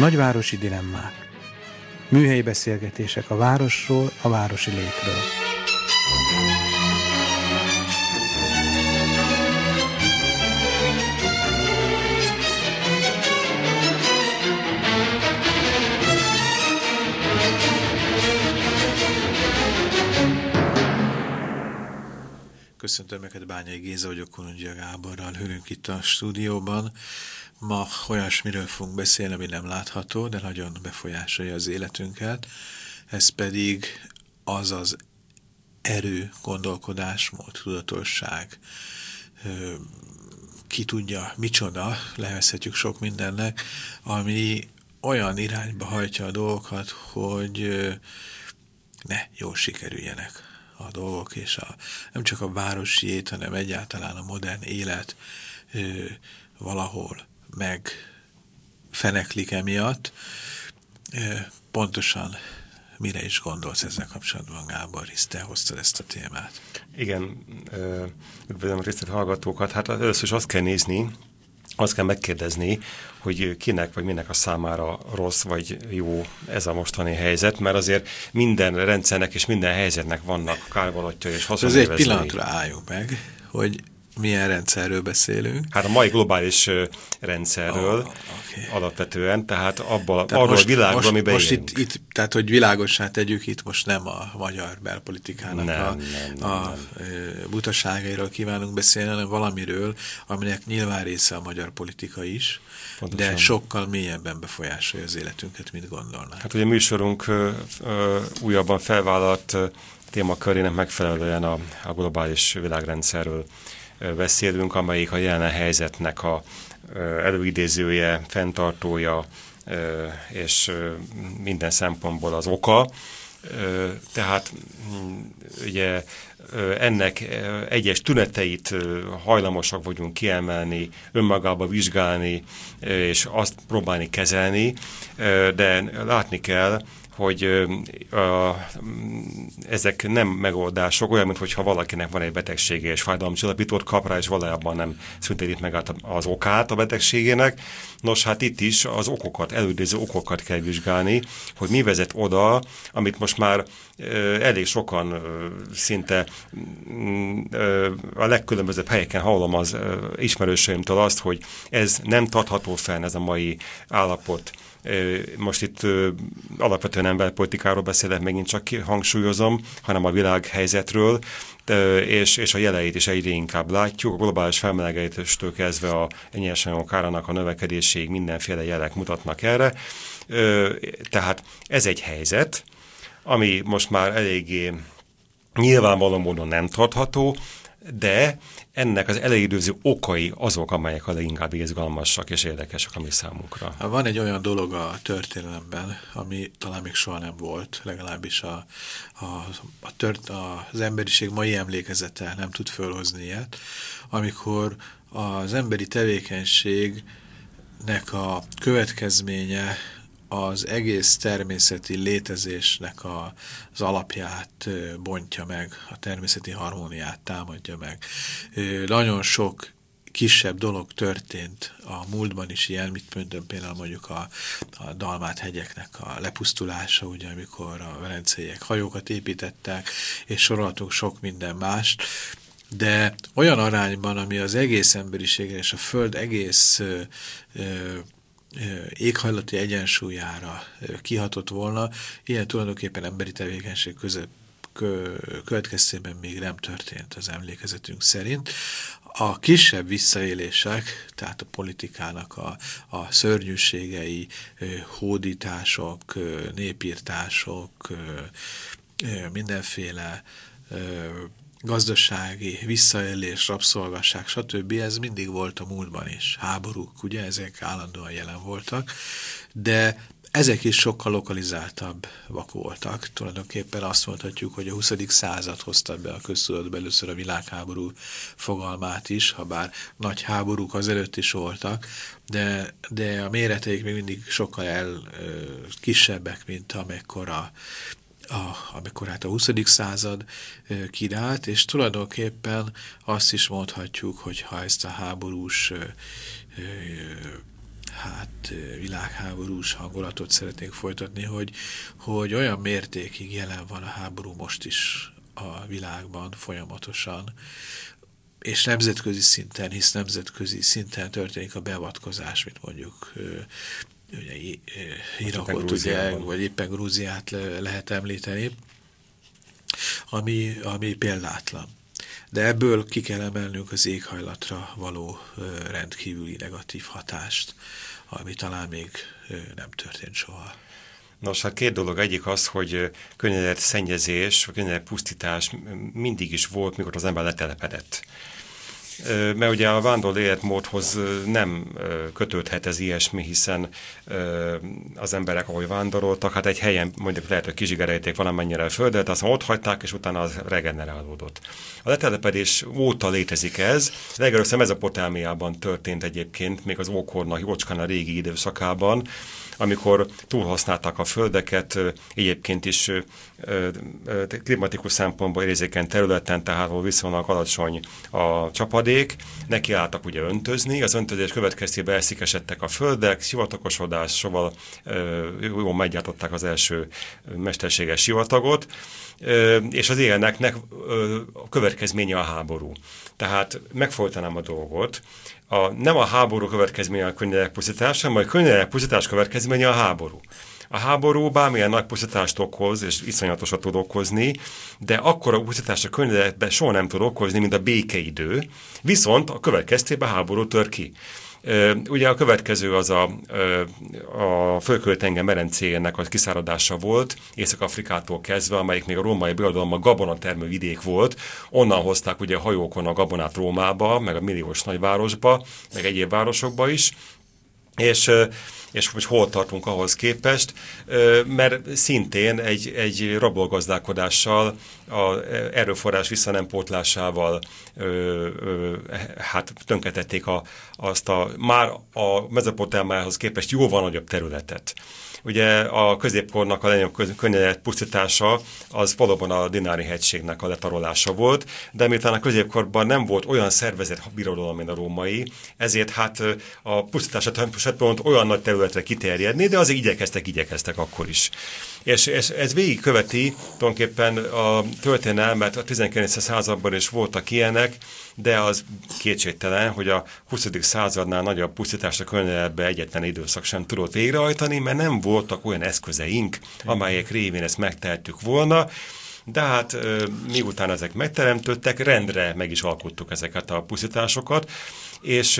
Nagyvárosi dilemmák. Műhelyi beszélgetések a városról, a városi létről. Köszöntöm Önöket, Bányai Géza vagyok, Kolundzsia Gáborral ülünk itt a stúdióban. Ma olyasmiről fogunk beszélni, ami nem látható, de nagyon befolyásolja az életünket. Ez pedig az erő, gondolkodásmód, tudatosság. Ki tudja, micsoda, levezhetjük sok mindennek, ami olyan irányba hajtja a dolgokat, hogy ne jól sikerüljenek a dolgok, és nem csak a városiét, hanem egyáltalán a modern élet valahol megfeneklik emiatt. Pontosan mire is gondolsz ezzel kapcsolatban, Gábor, hisz te hoztad ezt a témát? Igen, üdvözlöm a tisztelt hallgatókat. Hát először is azt kell nézni, azt kell megkérdezni, hogy kinek vagy minek a számára rossz vagy jó ez a mostani helyzet, mert azért minden rendszernek és minden helyzetnek vannak kárvalotja és haszonélvezői. Ez egy pillanatra álljunk meg, hogy milyen rendszerről beszélünk. Hát a mai globális rendszerről okay. Alapvetően, tehát arról a világról, amiben most itt, tehát, hogy világossá tegyük, itt most nem a magyar belpolitikának a butaságairól kívánunk beszélni, hanem valamiről, aminek nyilván része a magyar politika is, pontosan. De sokkal mélyebben befolyásolja az életünket, mint gondolnánk. Hát ugye műsorunk újabban felvállalt témakörének megfelelően a globális világrendszerről beszélünk, amelyik a jelen helyzetnek a előidézője, fenntartója és minden szempontból az oka. Tehát ugye ennek egyes tüneteit hajlamosak vagyunk kiemelni, önmagába vizsgálni, és azt próbálni kezelni, de látni kell, hogy ezek nem megoldások, olyan, mintha valakinek van egy betegsége és fájdalomcsillapítót kap rá, és valójában nem szüntetik meg az okát a betegségének. Nos, hát itt is az okokat, előidéző okokat kell vizsgálni, hogy mi vezet oda, amit most már elég sokan szinte a legkülönbözőbb helyeken hallom az ismerőseimtől azt, hogy ez nem tartható fenn, ez a mai állapot. Most itt alapvetően nem belpolitikáról beszélek, megint csak hangsúlyozom, hanem a világhelyzetről, és a jeleit is egyre inkább látjuk. A globális felmelegedéstől kezdve a nyersanyagok árának a növekedéséig mindenféle jelek mutatnak erre. Tehát ez egy helyzet, ami most már eléggé nyilvánvaló módon nem tartható, de ennek az előidőző okai azok, amelyek a leginkább izgalmasak és érdekesek a mi számunkra. Van egy olyan dolog a történelemben, ami talán még soha nem volt, legalábbis az emberiség mai emlékezete nem tud fölhozni ilyet, amikor az emberi tevékenységnek a következménye az egész természeti létezésnek az alapját bontja meg, a természeti harmóniát támadja meg. Nagyon sok kisebb dolog történt a múltban is ilyen, mit mondom, például mondjuk a Dalmát-hegyeknek a lepusztulása, ugye, amikor a velenceiek hajókat építettek, és soroltunk sok minden mást, de olyan arányban, ami az egész emberiségre és a Föld egész éghajlati egyensúlyára kihatott volna, ilyen tulajdonképpen emberi tevékenység következtében még nem történt az emlékezetünk szerint. A kisebb visszaélések, tehát a politikának a szörnyűségei, hódítások, népírtások, mindenféle gazdasági visszaélés, rabszolgasság, stb. Ez mindig volt a múltban is. Háborúk, ugye, ezek állandóan jelen voltak, de ezek is sokkal lokalizáltabbak voltak. Tulajdonképpen azt mondhatjuk, hogy a 20. század hozta be a köztudatba először a világháború fogalmát is, ha bár nagy háborúk azelőtt is voltak, de a méreteik még mindig sokkal kisebbek, mint amikor hát a 20. század királt, és tulajdonképpen azt is mondhatjuk, hogy ha ezt a háborús világháborús hangulatot szeretnék folytatni, hogy olyan mértékig jelen van a háború most is a világban folyamatosan, és nemzetközi szinten, hisz nemzetközi szinten történik a beavatkozás, mint mondjuk ugye, Irakot, ugye, vagy éppen Grúziát lehet említeni, ami példátlan. De ebből ki kell emelnünk az éghajlatra való rendkívüli negatív hatást, ami talán még nem történt soha. Nos, hát két dolog. Egyik az, hogy környezet szennyezés, vagy környezet pusztítás mindig is volt, mikor az ember letelepedett. Mert ugye a vándorló életmódhoz nem kötődhet ez ilyesmi, hiszen az emberek, ahogy vándoroltak, hát egy helyen mondjuk lehet, hogy kizsigerelték valamennyire a földet, aztán ott hagyták, és utána az regenerálódott. A letelepedés óta létezik ez. Legelőször Mezopotámiában történt egyébként, még az ókornak, jócskán a régi időszakában, amikor túlhasználták a földeket, egyébként is klimatikus szempontból érzékeny területen, tehát ahol viszonylag alacsony a csapadék, nekiálltak ugye öntözni, az öntözés következtében elszikesedtek a földek, sivatagosodásával jól meggyártották az első mesterséges sivatagot, és az ilyeneknek a következménye a háború. Tehát megfojtanám a dolgot, nem a háború következménye a környezetpusztítás, hanem a környezetpusztítás következménye a háború. A háború bármilyen nagy pusztítást okoz, és iszonyatosat tud okozni, de akkora pusztítást a környezetben soha nem tud okozni, mint a békeidő, viszont a következtében háború tör ki. Ugye a következő az a Földközi-tenger medencéjének a kiszáradása volt, Észak-Afrikától kezdve, amelyik még a római birodalomban gabonatermő vidék volt. Onnan hozták ugye a hajókon a gabonát Rómába, meg a milliós nagyvárosba, meg egyéb városokba is. És hogy hol tartunk ahhoz képest, mert szintén egy rabolgazdálkodással, az erőforrás visszanempótlásával hát tönkretették már a Mezopotámiához képest jóval nagyobb területet. Ugye a középkornak a legnagyobb környezet pusztítása az valóban a Dinári-hegységnek a letarolása volt, de miután a középkorban nem volt olyan szervezett birodalom, mint a római, ezért hát a pusztításra pont olyan nagy területre kiterjedni, de azért igyekeztek akkor is. És ez végigköveti tulajdonképpen a történelmet, a 19. században is voltak ilyenek, de az kétségtelen, hogy a 20. századnál nagyobb pusztítást a környezetben egyetlen időszak sem tudott végrehajtani, mert nem voltak olyan eszközeink, amelyek révén ezt megtehettük volna, de hát miután ezek megteremtődtek, rendre meg is alkottuk ezeket a pusztításokat, és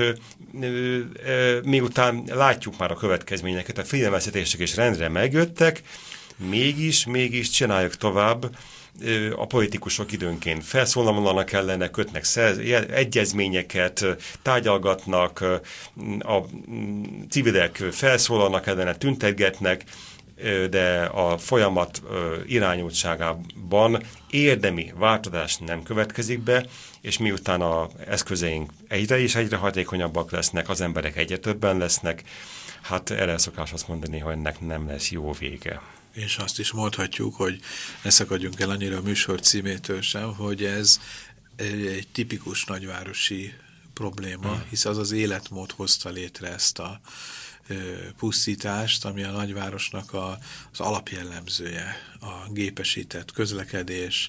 miután látjuk már a következményeket, a figyelmeztetések is rendre megjöttek, mégis csináljuk tovább. A politikusok időnként felszólalnak ellene, kötnek egyezményeket, tárgyalgatnak, a civilek felszólalnak ellene, tüntetgetnek, de a folyamat irányultságában érdemi változás nem következik be, és miután az eszközeink egyre hatékonyabbak lesznek, az emberek egyre többen lesznek, hát erre szokás azt mondani, hogy ennek nem lesz jó vége. És azt is mondhatjuk, hogy ne szakadjunk el annyira a műsor címétől sem, hogy ez egy tipikus nagyvárosi probléma, hisz az életmód hozta létre ezt a pusztítást, ami a nagyvárosnak az alapjellemzője, a gépesített közlekedés,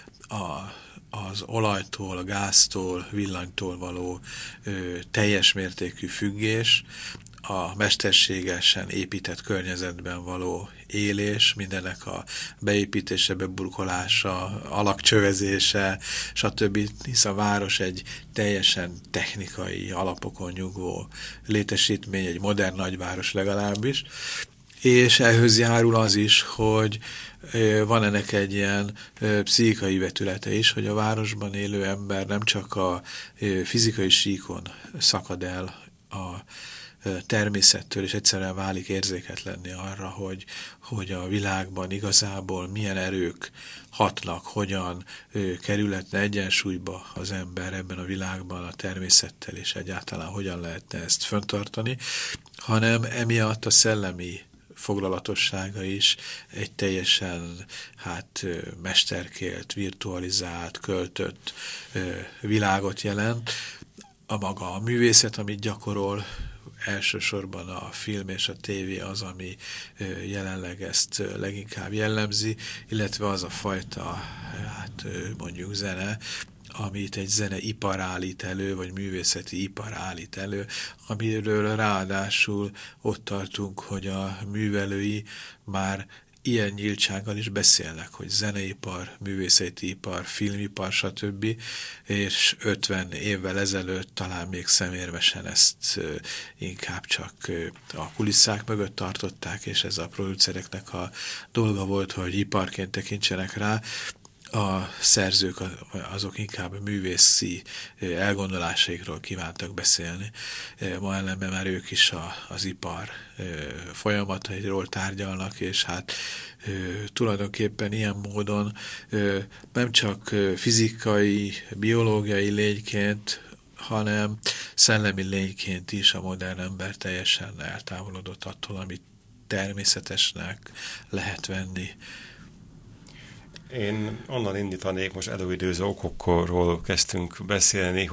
az olajtól, a gáztól, villanytól való teljes mértékű függés, a mesterségesen épített környezetben való élés, mindenek a beépítése, beburkolása, alakcsövezése, stb. Hisz a város egy teljesen technikai alapokon nyugvó létesítmény, egy modern nagyváros legalábbis, és ehhez járul az is, hogy van ennek egy ilyen pszichikai vetülete is, hogy a városban élő ember nem csak a fizikai síkon szakad el a természettől, és egyszerűen válik érzéketlenni arra, hogy a világban igazából milyen erők hatnak, hogyan kerülhetne egyensúlyba az ember ebben a világban a természettel, és egyáltalán hogyan lehetne ezt fenntartani, hanem emiatt a szellemi foglalatossága is egy teljesen mesterkélt, virtualizált, költött világot jelent. A maga a művészet, amit gyakorol, elsősorban a film és a tévé az, ami jelenleg ezt leginkább jellemzi, illetve az a fajta, hát mondjuk zene, amit egy zeneipar állít elő, vagy művészeti ipar állít elő, amiről ráadásul ott tartunk, hogy a művelői már ilyen nyíltsággal is beszélnek, hogy zeneipar, művészeti ipar, filmipar, stb. És 50 évvel ezelőtt talán még szemérmesen ezt inkább csak a kulisszák mögött tartották, és ez a producereknek a dolga volt, hogy iparként tekintsenek rá. A szerzők azok inkább művészi elgondolásaikról kívántak beszélni. Ma ellenben már ők is az ipar folyamatairól tárgyalnak, és hát tulajdonképpen ilyen módon nem csak fizikai, biológiai lényként, hanem szellemi lényként is a modern ember teljesen eltávolodott attól, amit természetesnek lehet venni. Én onnan indítanék, most előidőző okokról kezdtünk beszélni,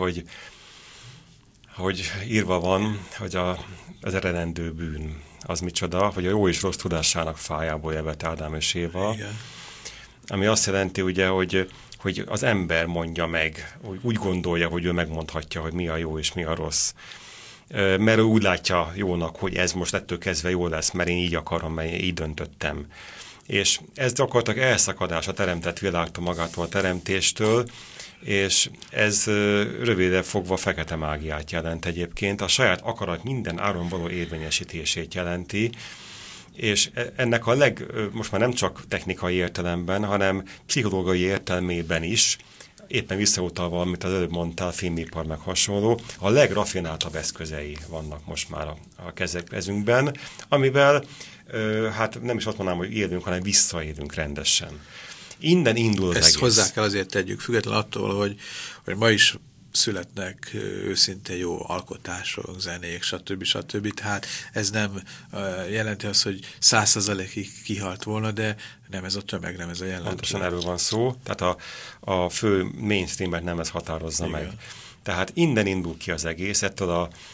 hogy írva van, hogy az eredendő bűn az micsoda, hogy a jó és rossz tudásának fájából evett Ádám és Éva. Igen. Ami azt jelenti ugye, hogy az ember mondja meg, úgy gondolja, hogy ő megmondhatja, hogy mi a jó és mi a rossz. Mert ő úgy látja jónak, hogy ez most ettől kezdve jó lesz, mert én így akarom, mert én így döntöttem. És ez gyakorlatilag elszakadás a teremtett világtól, magától a teremtéstől, és ez rövidebb fogva fekete mágiát jelent egyébként. A saját akarat minden áron való érvényesítését jelenti, és ennek most már nem csak technikai értelemben, hanem pszichológiai értelmében is, éppen visszautalva, amit az előbb mondtál, filmipar meg hasonló, a legrafináltabb eszközei vannak most már a kezünkben, amivel hát nem is azt mondanám, hogy élünk, hanem visszaélünk rendesen. Innen indul az egész. Ezt hozzá kell azért tegyük, független attól, hogy ma is születnek őszintén jó alkotások, zenék, stb. Tehát ez nem jelenti azt, hogy 100%-ig kihalt volna, de nem ez a tömeg, nem ez a jelentő. Pontosan erről van szó, tehát a fő mainstreamet nem ez határozza Igen. meg. Tehát innen indul ki az egész, ettől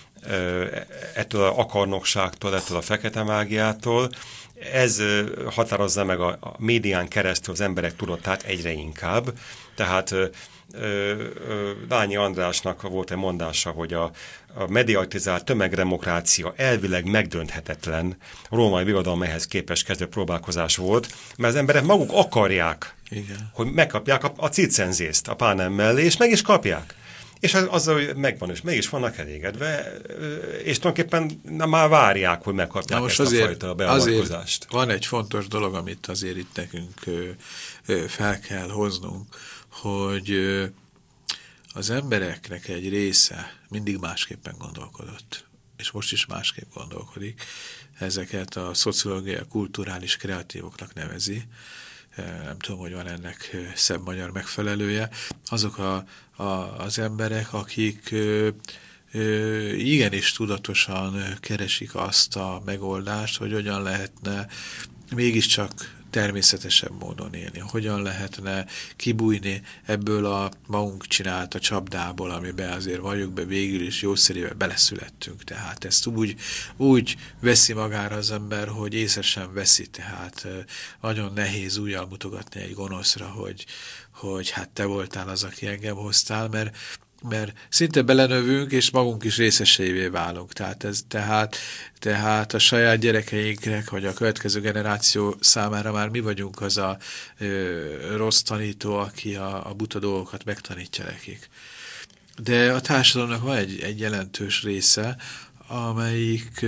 a akarnokságtól, ettől a fekete mágiától. Ez határozza meg a médián keresztül az emberek tudatát egyre inkább. Tehát Lányi Andrásnak volt egy mondása, hogy a mediatizált tömegdemokrácia elvileg megdönthetetlen római birodalmához képest kezdő próbálkozás volt, mert az emberek maguk akarják, Igen. hogy megkapják a cicenzészt a pánem mellé, és meg is kapják. És azzal, hogy megvan, és meg is vannak elégedve, és tulajdonképpen már várják, hogy megkapják ezt a fajta beavatkozást. Azért van egy fontos dolog, amit azért itt nekünk fel kell hoznunk, hogy az embereknek egy része mindig másképpen gondolkodott, és most is másképp gondolkodik. Ezeket a szociológiai, kulturális kreatívoknak nevezi. Nem tudom, hogy van ennek szebb magyar megfelelője. Azok az emberek, akik igenis tudatosan keresik azt a megoldást, hogy hogyan lehetne mégiscsak természetesebb módon élni. Hogyan lehetne kibújni ebből a magunk csinált a csapdából, amiben azért valljuk be végül is jószerével beleszülettünk. Tehát ezt úgy veszi magára az ember, hogy észre sem veszi. Tehát nagyon nehéz újjal mutogatni egy gonoszra, hogy hát te voltál az, aki engem hoztál, mert szinte belenövünk, és magunk is részeseivé válunk. Tehát a saját gyerekeinknek, vagy a következő generáció számára már mi vagyunk az a rossz tanító, aki a buta dolgokat megtanítja nekik. De a társadalomnak van egy jelentős része, amelyik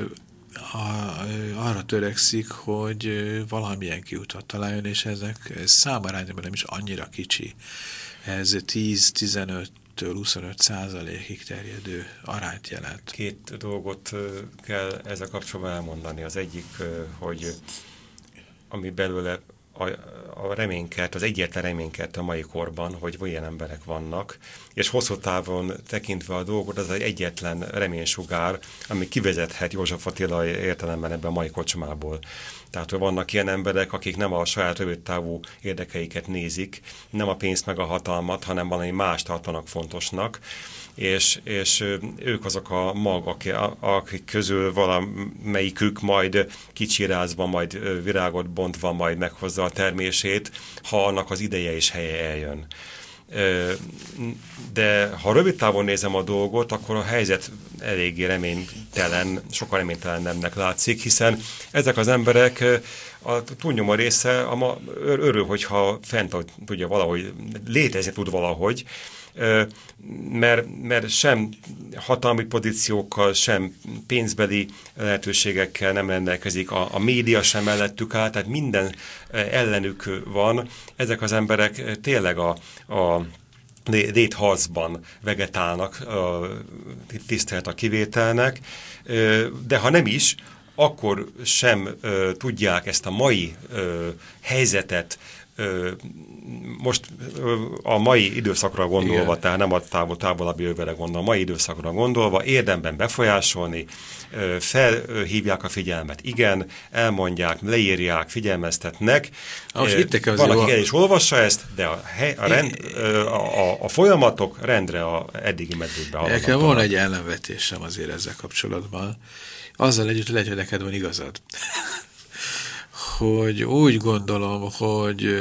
arra törekszik, hogy valamilyen kiutat találjon, és ez számarányban nem is annyira kicsi. Ez 10-15 25%-ig terjedő arányt jelent. Két dolgot kell ezzel kapcsolatban elmondani. Az egyik, hogy ami belőle a reménykert, az egyetlen reménykert a mai korban, hogy olyan emberek vannak, és hosszú távon tekintve a dolgot, az egy egyetlen reménysugár, ami kivezethet József Attila értelemben ebben a mai kocsmából. Tehát, hogy vannak ilyen emberek, akik nem a saját rövidtávú érdekeiket nézik, nem a pénzt meg a hatalmat, hanem valami mást tartanak fontosnak, és ők azok a magok, akik közül valamelyikük majd kicsirázva, majd virágot bontva, majd meghozza a termését, ha annak az ideje és helye eljön. De ha rövid távon nézem a dolgot, akkor a helyzet eléggé reménytelen, sokkal reménytelennebbnek látszik, hiszen ezek az emberek a túlnyomó része örül, hogyha fent tudja valahogy, létezni tud valahogy, mert sem hatalmi pozíciókkal, sem pénzbeli lehetőségekkel nem rendelkezik, a média sem mellettük áll, tehát minden ellenük van. Ezek az emberek tényleg a létharcban vegetálnak, tisztelt a kivételnek, de ha nem is, akkor sem tudják ezt a mai helyzetet, most a mai időszakra gondolva, igen, tehát nem a távolabbi jövőre gondolva, a mai időszakra gondolva, érdemben befolyásolni, felhívják a figyelmet, igen, elmondják, leírják, figyelmeztetnek. Van, aki el is olvassa ezt, de a folyamatok rendre a eddigi medőkbe haladnak. Nekem van egy ellenvetésem azért ezzel kapcsolatban. Azzal együtt lehet, hogy neked van igazad. Hogy úgy gondolom, hogy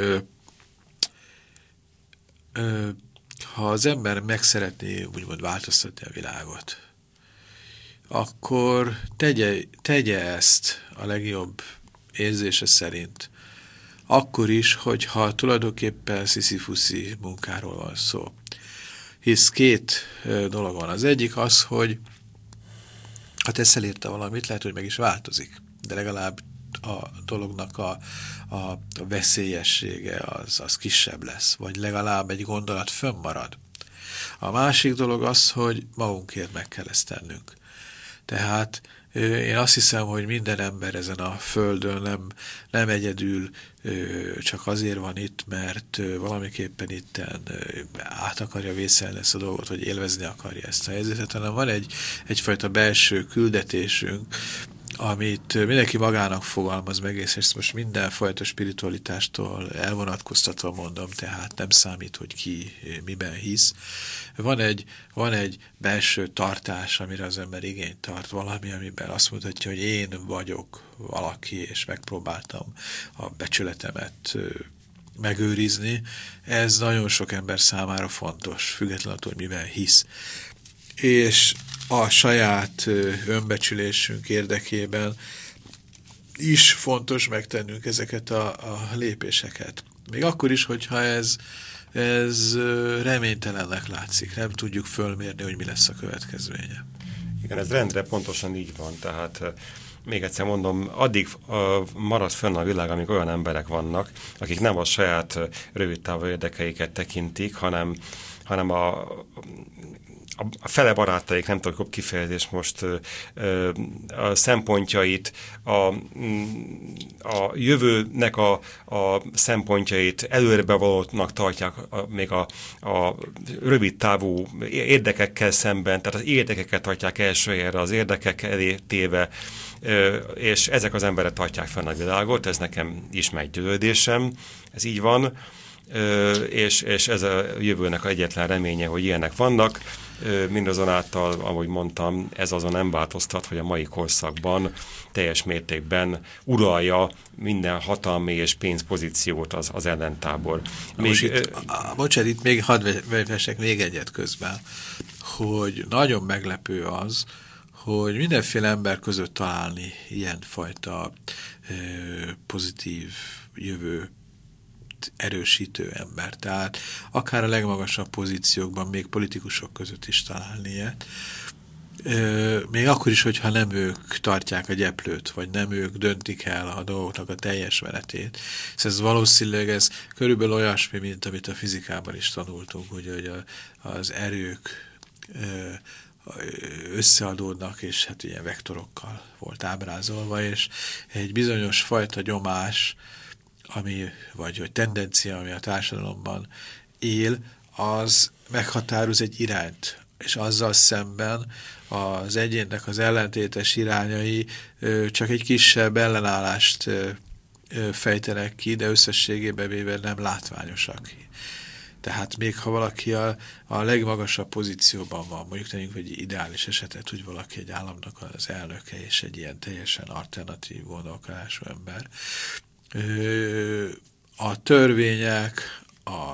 ha az ember meg szeretné úgymond változtatni a világot, akkor tegye ezt a legjobb érzése szerint. Akkor is, hogyha tulajdonképpen sziszifuszi munkáról van szó. Hisz két dolog van. Az egyik az, hogy ha teszel érte valamit, lehet, hogy meg is változik, de legalább a dolognak a veszélyessége az kisebb lesz, vagy legalább egy gondolat fönnmarad. A másik dolog az, hogy magunkért meg kell ezt tennünk. Tehát én azt hiszem, hogy minden ember ezen a földön nem egyedül csak azért van itt, mert valamiképpen itten át akarja vészelni ezt a dolgot, vagy élvezni akarja ezt a helyzetet, hanem van egyfajta belső küldetésünk, amit mindenki magának fogalmaz meg, és ezt most mindenfajta spiritualitástól elvonatkoztatva mondom, tehát nem számít, hogy ki miben hisz. Van egy belső tartás, amire az ember igényt tart, valami, amiben azt mutatja, hogy én vagyok valaki, és megpróbáltam a becsületemet megőrizni. Ez nagyon sok ember számára fontos, függetlenül attól, hogy miben hisz. És a saját önbecsülésünk érdekében is fontos megtennünk ezeket a lépéseket. Még akkor is, hogyha ez reménytelennek látszik. Nem tudjuk fölmérni, hogy mi lesz a következménye. Igen, ez rendre pontosan így van. Tehát még egyszer mondom, addig marad fönn a világ, amíg olyan emberek vannak, akik nem a saját rövidtávú érdekeiket tekintik, hanem a fele barátaik, nem tudok kifejezés most, a szempontjait, a jövőnek a szempontjait előrebevalótnak tartják még a rövid távú érdekekkel szemben, tehát az érdekeket tartják első helyre, az érdekek elé téve, és ezek az emberek tartják fenn a világot, ez nekem is meggyőződésem, ez így van, és ez a jövőnek egyetlen reménye, hogy ilyenek vannak. Mindazonáltal, ahogy mondtam, ez azon nem változtat, hogy a mai korszakban teljes mértékben uralja minden hatalmi és pénzpozíciót az ellentábor. Bocsánat, itt még hadd vessek még egyet közben, hogy nagyon meglepő az, hogy mindenféle ember között találni ilyenfajta pozitív jövő erősítő ember. Tehát akár a legmagasabb pozíciókban, még politikusok között is találni ilyet. Még akkor is, hogyha nem ők tartják a gyeplőt, vagy nem ők döntik el a dolgoknak a teljes menetét. Ez valószínűleg ez körülbelül olyasmi, mint amit a fizikában is tanultunk, hogy az erők összeadódnak, és hát ilyen vektorokkal volt ábrázolva, és egy bizonyos fajta nyomás vagy tendencia, ami a társadalomban él, az meghatároz egy irányt, és azzal szemben az egyénnek az ellentétes irányai csak egy kisebb ellenállást fejtenek ki, de összességében véve nem látványosak. Tehát még ha valaki a legmagasabb pozícióban van, mondjuk tegyünk egy ideális esetet, hogy valaki egy államnak az elnöke, és egy ilyen teljesen alternatív gondolkodású ember, a törvények, a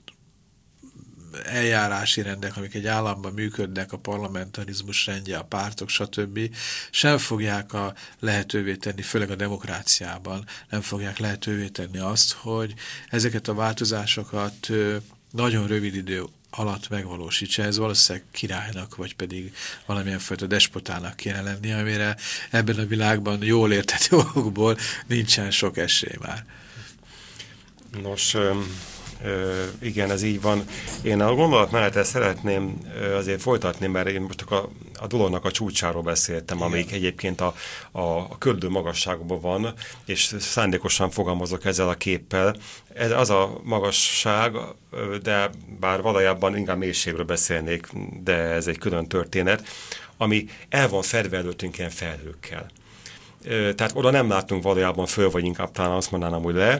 eljárási rendek, amik egy államban működnek, a parlamentarizmus rendje, a pártok, stb. Sem fogják lehetővé tenni, főleg a demokráciában, nem fogják lehetővé tenni azt, hogy ezeket a változásokat nagyon rövid idő alatt megvalósítsa. Ez valószínűleg királynak, vagy pedig valamilyen fajta despotának kéne lenni, amire ebben a világban jól érthető okokból nincsen sok esély már. Nos, igen, ez így van. Én a gondolat mellett ezt szeretném azért folytatni, mert én most a dolognak a csúcsáról beszéltem, igen, amelyik egyébként a köldő magasságban van, és szándékosan fogalmazok ezzel a képpel. Ez az a magasság, de bár valójában inkább mélységről beszélnék, de ez egy külön történet, ami el van fedve előttünk ilyen felhőkkel. Tehát oda nem látunk valójában föl, vagy inkább talán azt mondanám, hogy le.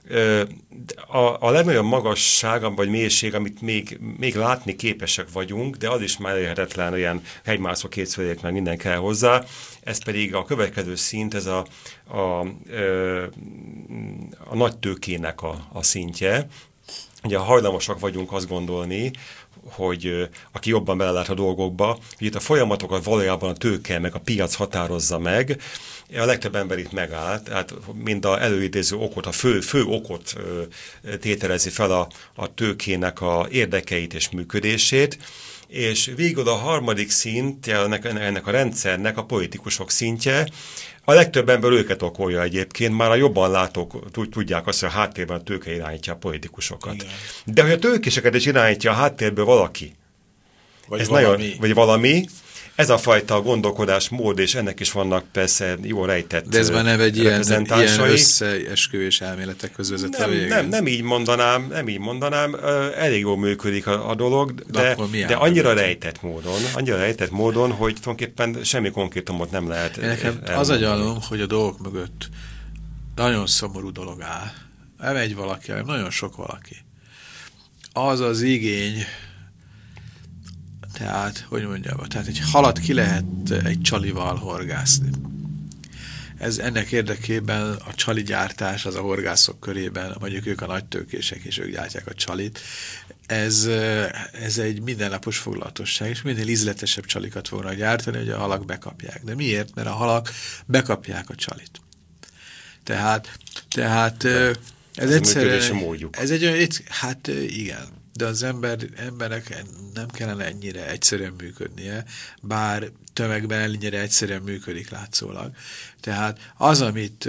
A legnagyobb magasság, vagy mélység, amit még látni képesek vagyunk, de az is már elérhetetlen, olyan hegymászó kétszövék, meg minden kell hozzá. Ez pedig a következő szint, ez a nagy tőkének a szintje. Ugye hajlamosak vagyunk azt gondolni, hogy aki jobban belelát a dolgokba, hogy itt a folyamatokat valójában a tőke, meg a piac határozza meg. A legtöbb ember itt megáll, tehát mind az előidéző okot, a fő okot tételezi fel a tőkének a érdekeit és működését, és végül a harmadik szint ennek a rendszernek a politikusok szintje. A legtöbb ember őket okolja egyébként, már a jobban látók tudják azt, hogy a háttérben a tőke irányítja a politikusokat. Igen. De hogy a tőkéseket is irányítja a háttérből valaki, vagy valami, ez a fajta gondolkodásmód, és ennek is vannak persze jó rejtett de ez már nem egy ilyen összeesküvés elméletek közvezet a végén. Nem így mondanám, elég jól működik a dolog, de annyira rejtett módon, hogy tulajdonképpen semmi konkrétumot nem lehet. Nekem az a gyanúm, hogy a dolgok mögött nagyon szomorú dolog áll. Nem egy valaki, hanem nagyon sok valaki. Az az igény, tehát, hogy mondjam, tehát egy halat ki lehet egy csalival horgászni. Ennek érdekében a csali gyártás az a horgászok körében, mondjuk ők a nagytőkések, és ők gyártják a csalit. Ez egy mindennapos foglalatosság, és minél ízletesebb csalikat fognak gyártani, hogy a halak bekapják. De miért? Mert a halak bekapják a csalit. Tehát ez egyszerűen... Ez egy olyan, hát igen. De az embernek nem kellene ennyire egyszerűen működnie, bár tömegben ennyire egyszerűen működik látszólag. Tehát az, amit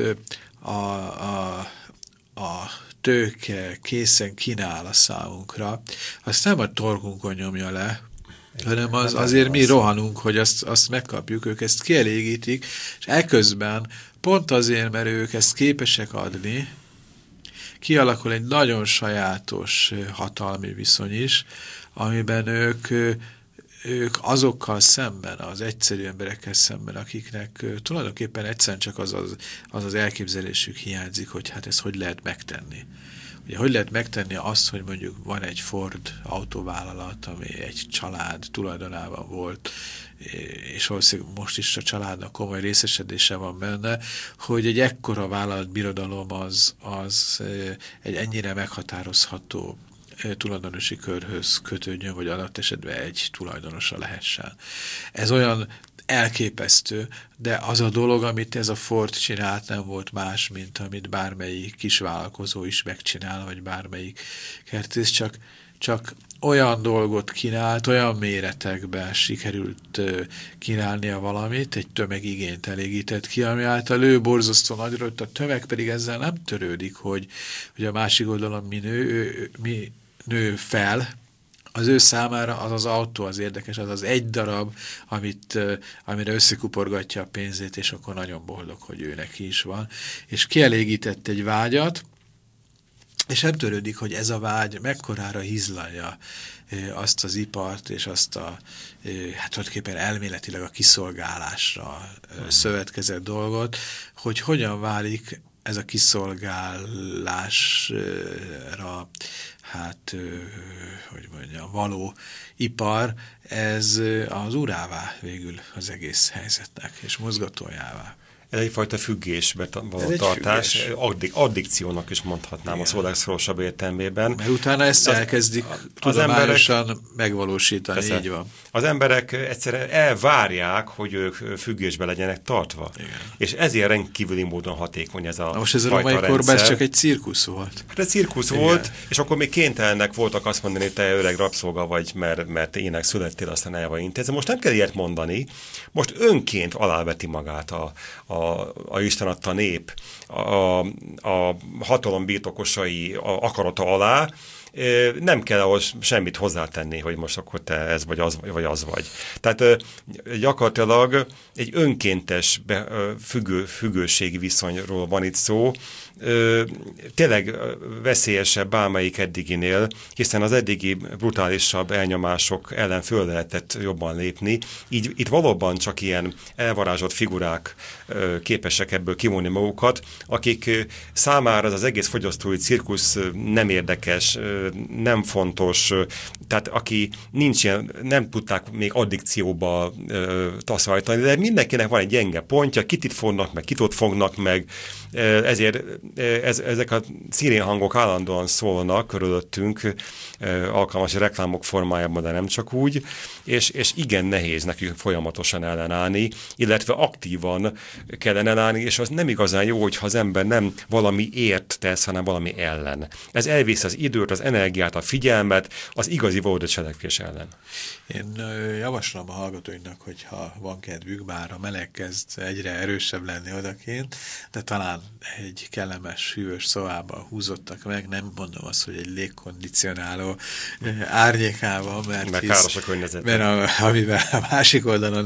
a tőke készen kínál a számunkra, azt nem a torkunkon nyomja le, hanem azért mi rohanunk, hogy azt megkapjuk, ők ezt kielégítik, és eközben pont azért, mert ők ezt képesek adni, kialakul egy nagyon sajátos hatalmi viszony is, amiben ők azokkal szemben, az egyszerű emberekkel szemben, akiknek tulajdonképpen egyszerűen csak az elképzelésük hiányzik, hogy hát ezt hogy lehet megtenni. Ugye, hogy lehet megtenni azt, hogy mondjuk van egy Ford autóvállalat, ami egy család tulajdonában volt, és valószínűleg most is a családnak komoly részesedése van benne, hogy egy ekkora vállalatbirodalom az egy ennyire meghatározható tulajdonosi körhöz kötődjön, vagy adott esetben egy tulajdonosa lehessen. Ez olyan elképesztő, de az a dolog, amit ez a Ford csinált, nem volt más, mint amit bármelyik kisvállalkozó is megcsinál, vagy bármelyik kertész, csak olyan dolgot kínált, olyan méretekben sikerült kínálnia valamit, egy tömegigényt elégített ki, ami által ő borzasztó nagyra, a tömeg pedig ezzel nem törődik, hogy a másik oldalon mi nő fel, az ő számára az autó az érdekes, az egy darab, amire összekuporgatja a pénzét, és akkor nagyon boldog, hogy ő neki is van. És kielégített egy vágyat, és nem törődik, hogy ez a vágy mekkorára hizlalja azt az ipart, és azt a, hát tulajdonképpen elméletileg a kiszolgálásra szövetkezett dolgot, hogy hogyan válik ez a kiszolgálásra, hát, hogy mondjam, való ipar, ez az urává végül az egész helyzetnek, és mozgatójává. Ez egyfajta függésbe való tartás, addikciónak is mondhatnám a szó legszorosabb értelmében. Mert utána ezt elkezdik tudományosan megvalósítani, persze, így van. Az emberek egyszerűen elvárják, hogy ők függésbe legyenek tartva. Igen. És ezért rendkívüli módon hatékony ez a fajta most ez a római korban ez csak egy cirkusz volt. Hát egy cirkusz volt, és akkor még kénytelenek voltak azt mondani, hogy te öreg rabszolga vagy, mert ének születtél, aztán el vagy intézve. Most nem kell ilyet mondani, most önként aláveti magát a Isten adta nép, a hatalom birtokosai akarata alá, nem kell ahhoz semmit hozzátenni, hogy most akkor te ez vagy az vagy. Tehát gyakorlatilag egy önkéntes függőségi viszonyról van itt szó, tényleg veszélyesebb bármelyik eddiginél, hiszen az eddigi brutálisabb elnyomások ellen föl lehetett jobban lépni. Így itt valóban csak ilyen elvarázsolt figurák képesek ebből kivonni magukat, akik számára az egész fogyasztói cirkusz nem érdekes, nem fontos, tehát aki nincs ilyen, nem tudták még addikcióba taszajtani, de mindenkinek van egy gyenge pontja, kit fognak meg, kit fognak meg, ezért ezek a szirénhangok állandóan szólnak körülöttünk, alkalmas reklámok formájában, de nem csak úgy, és igen nehéz nekünk folyamatosan ellenállni, illetve aktívan kellene ellenállni, és az nem igazán jó, hogyha az ember nem valamiért tesz, hanem valami ellen. Ez elvisz az időt, az energiát, a figyelmet, az igazi valódi cselekvés ellen. Én javaslom a hallgatóinknak, hogyha van kedvük, bár a meleg kezd egyre erősebb lenni odakint, de talán egy kellemes, hűvös szobában húzottak meg, nem mondom azt, hogy egy légkondicionáló árnyékában, mert káros a környezet. Mert amivel a másik oldalon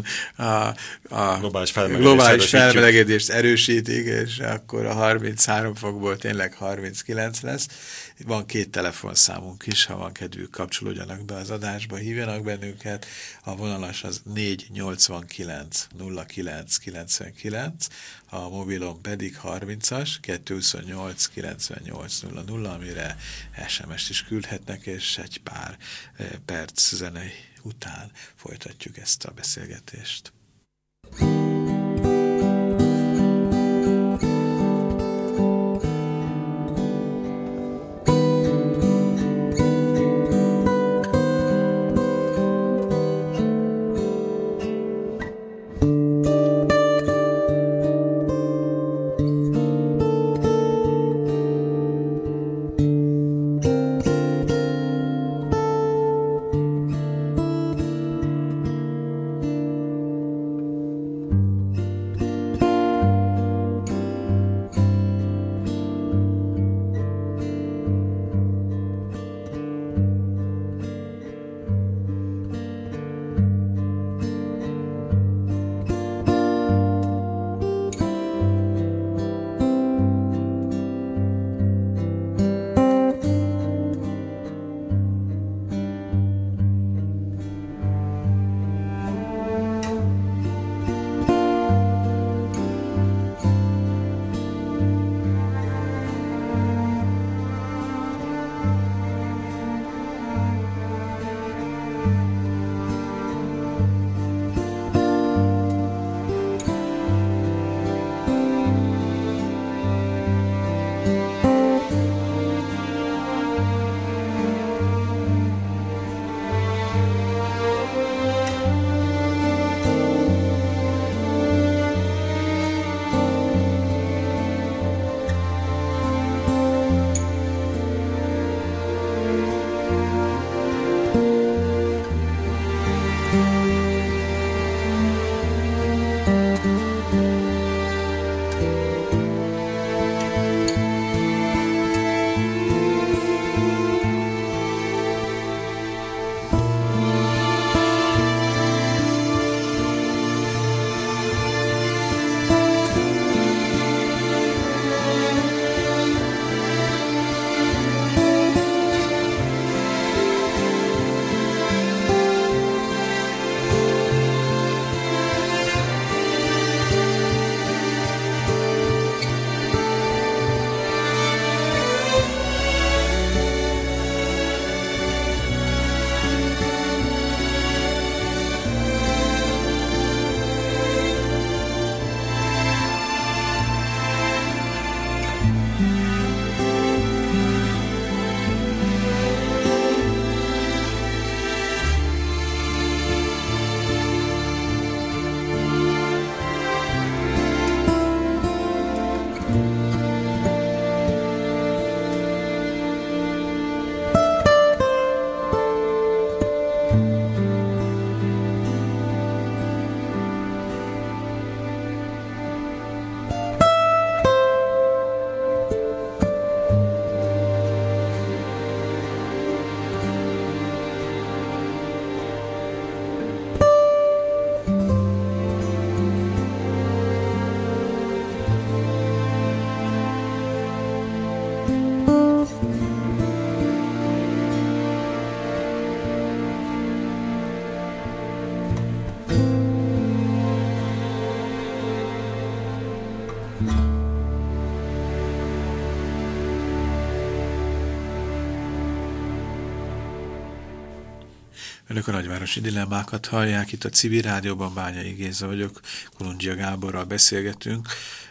a globális felmelegedést erősítik, és akkor a 33 fokból tényleg 39 lesz. Van 2 telefonszámunk is, ha van kedvük, kapcsolódjanak be az adásba, hívjanak bennünket. A vonalas az 489 09 99, a mobilon pedig 30-as 228 98 00, amire SMS-t is küldhetnek, és egy pár perc zenei után folytatjuk ezt a beszélgetést. Önök a nagyvárosi dilemmákat hallják, itt a Civil Rádióban, Bányai Géza vagyok, Kolundzsia Gáborral beszélgetünk.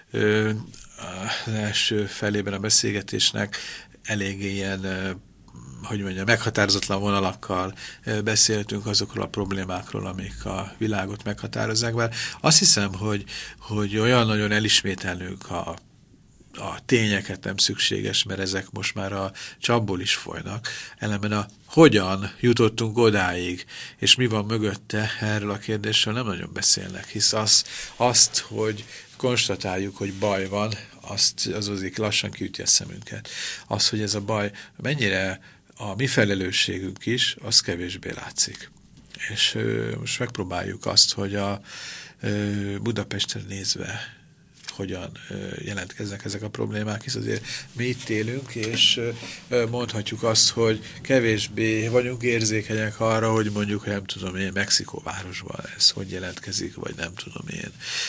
Az első felében a beszélgetésnek eléggé ilyen, hogy mondjam, meghatározatlan vonalakkal beszéltünk azokról a problémákról, amik a világot meghatározzák. Bár azt hiszem, hogy olyan nagyon elismételnünk a tényeket nem szükséges, mert ezek most már a csapból is folynak. Ellenben a hogyan jutottunk odáig, és mi van mögötte, erről a kérdésről nem nagyon beszélnek, hisz azt, hogy konstatáljuk, hogy baj van, az lassan kiüti a szemünket. Az, hogy ez a baj mennyire a mi felelősségünk is, az kevésbé látszik. És most megpróbáljuk azt, hogy a Budapestre nézve hogyan jelentkeznek ezek a problémák, hisz azért mi itt élünk, és mondhatjuk azt, hogy kevésbé vagyunk érzékenyek arra, hogy mondjuk, hogy nem tudom én, Mexikóvárosban ez hogy jelentkezik, vagy nem tudom én,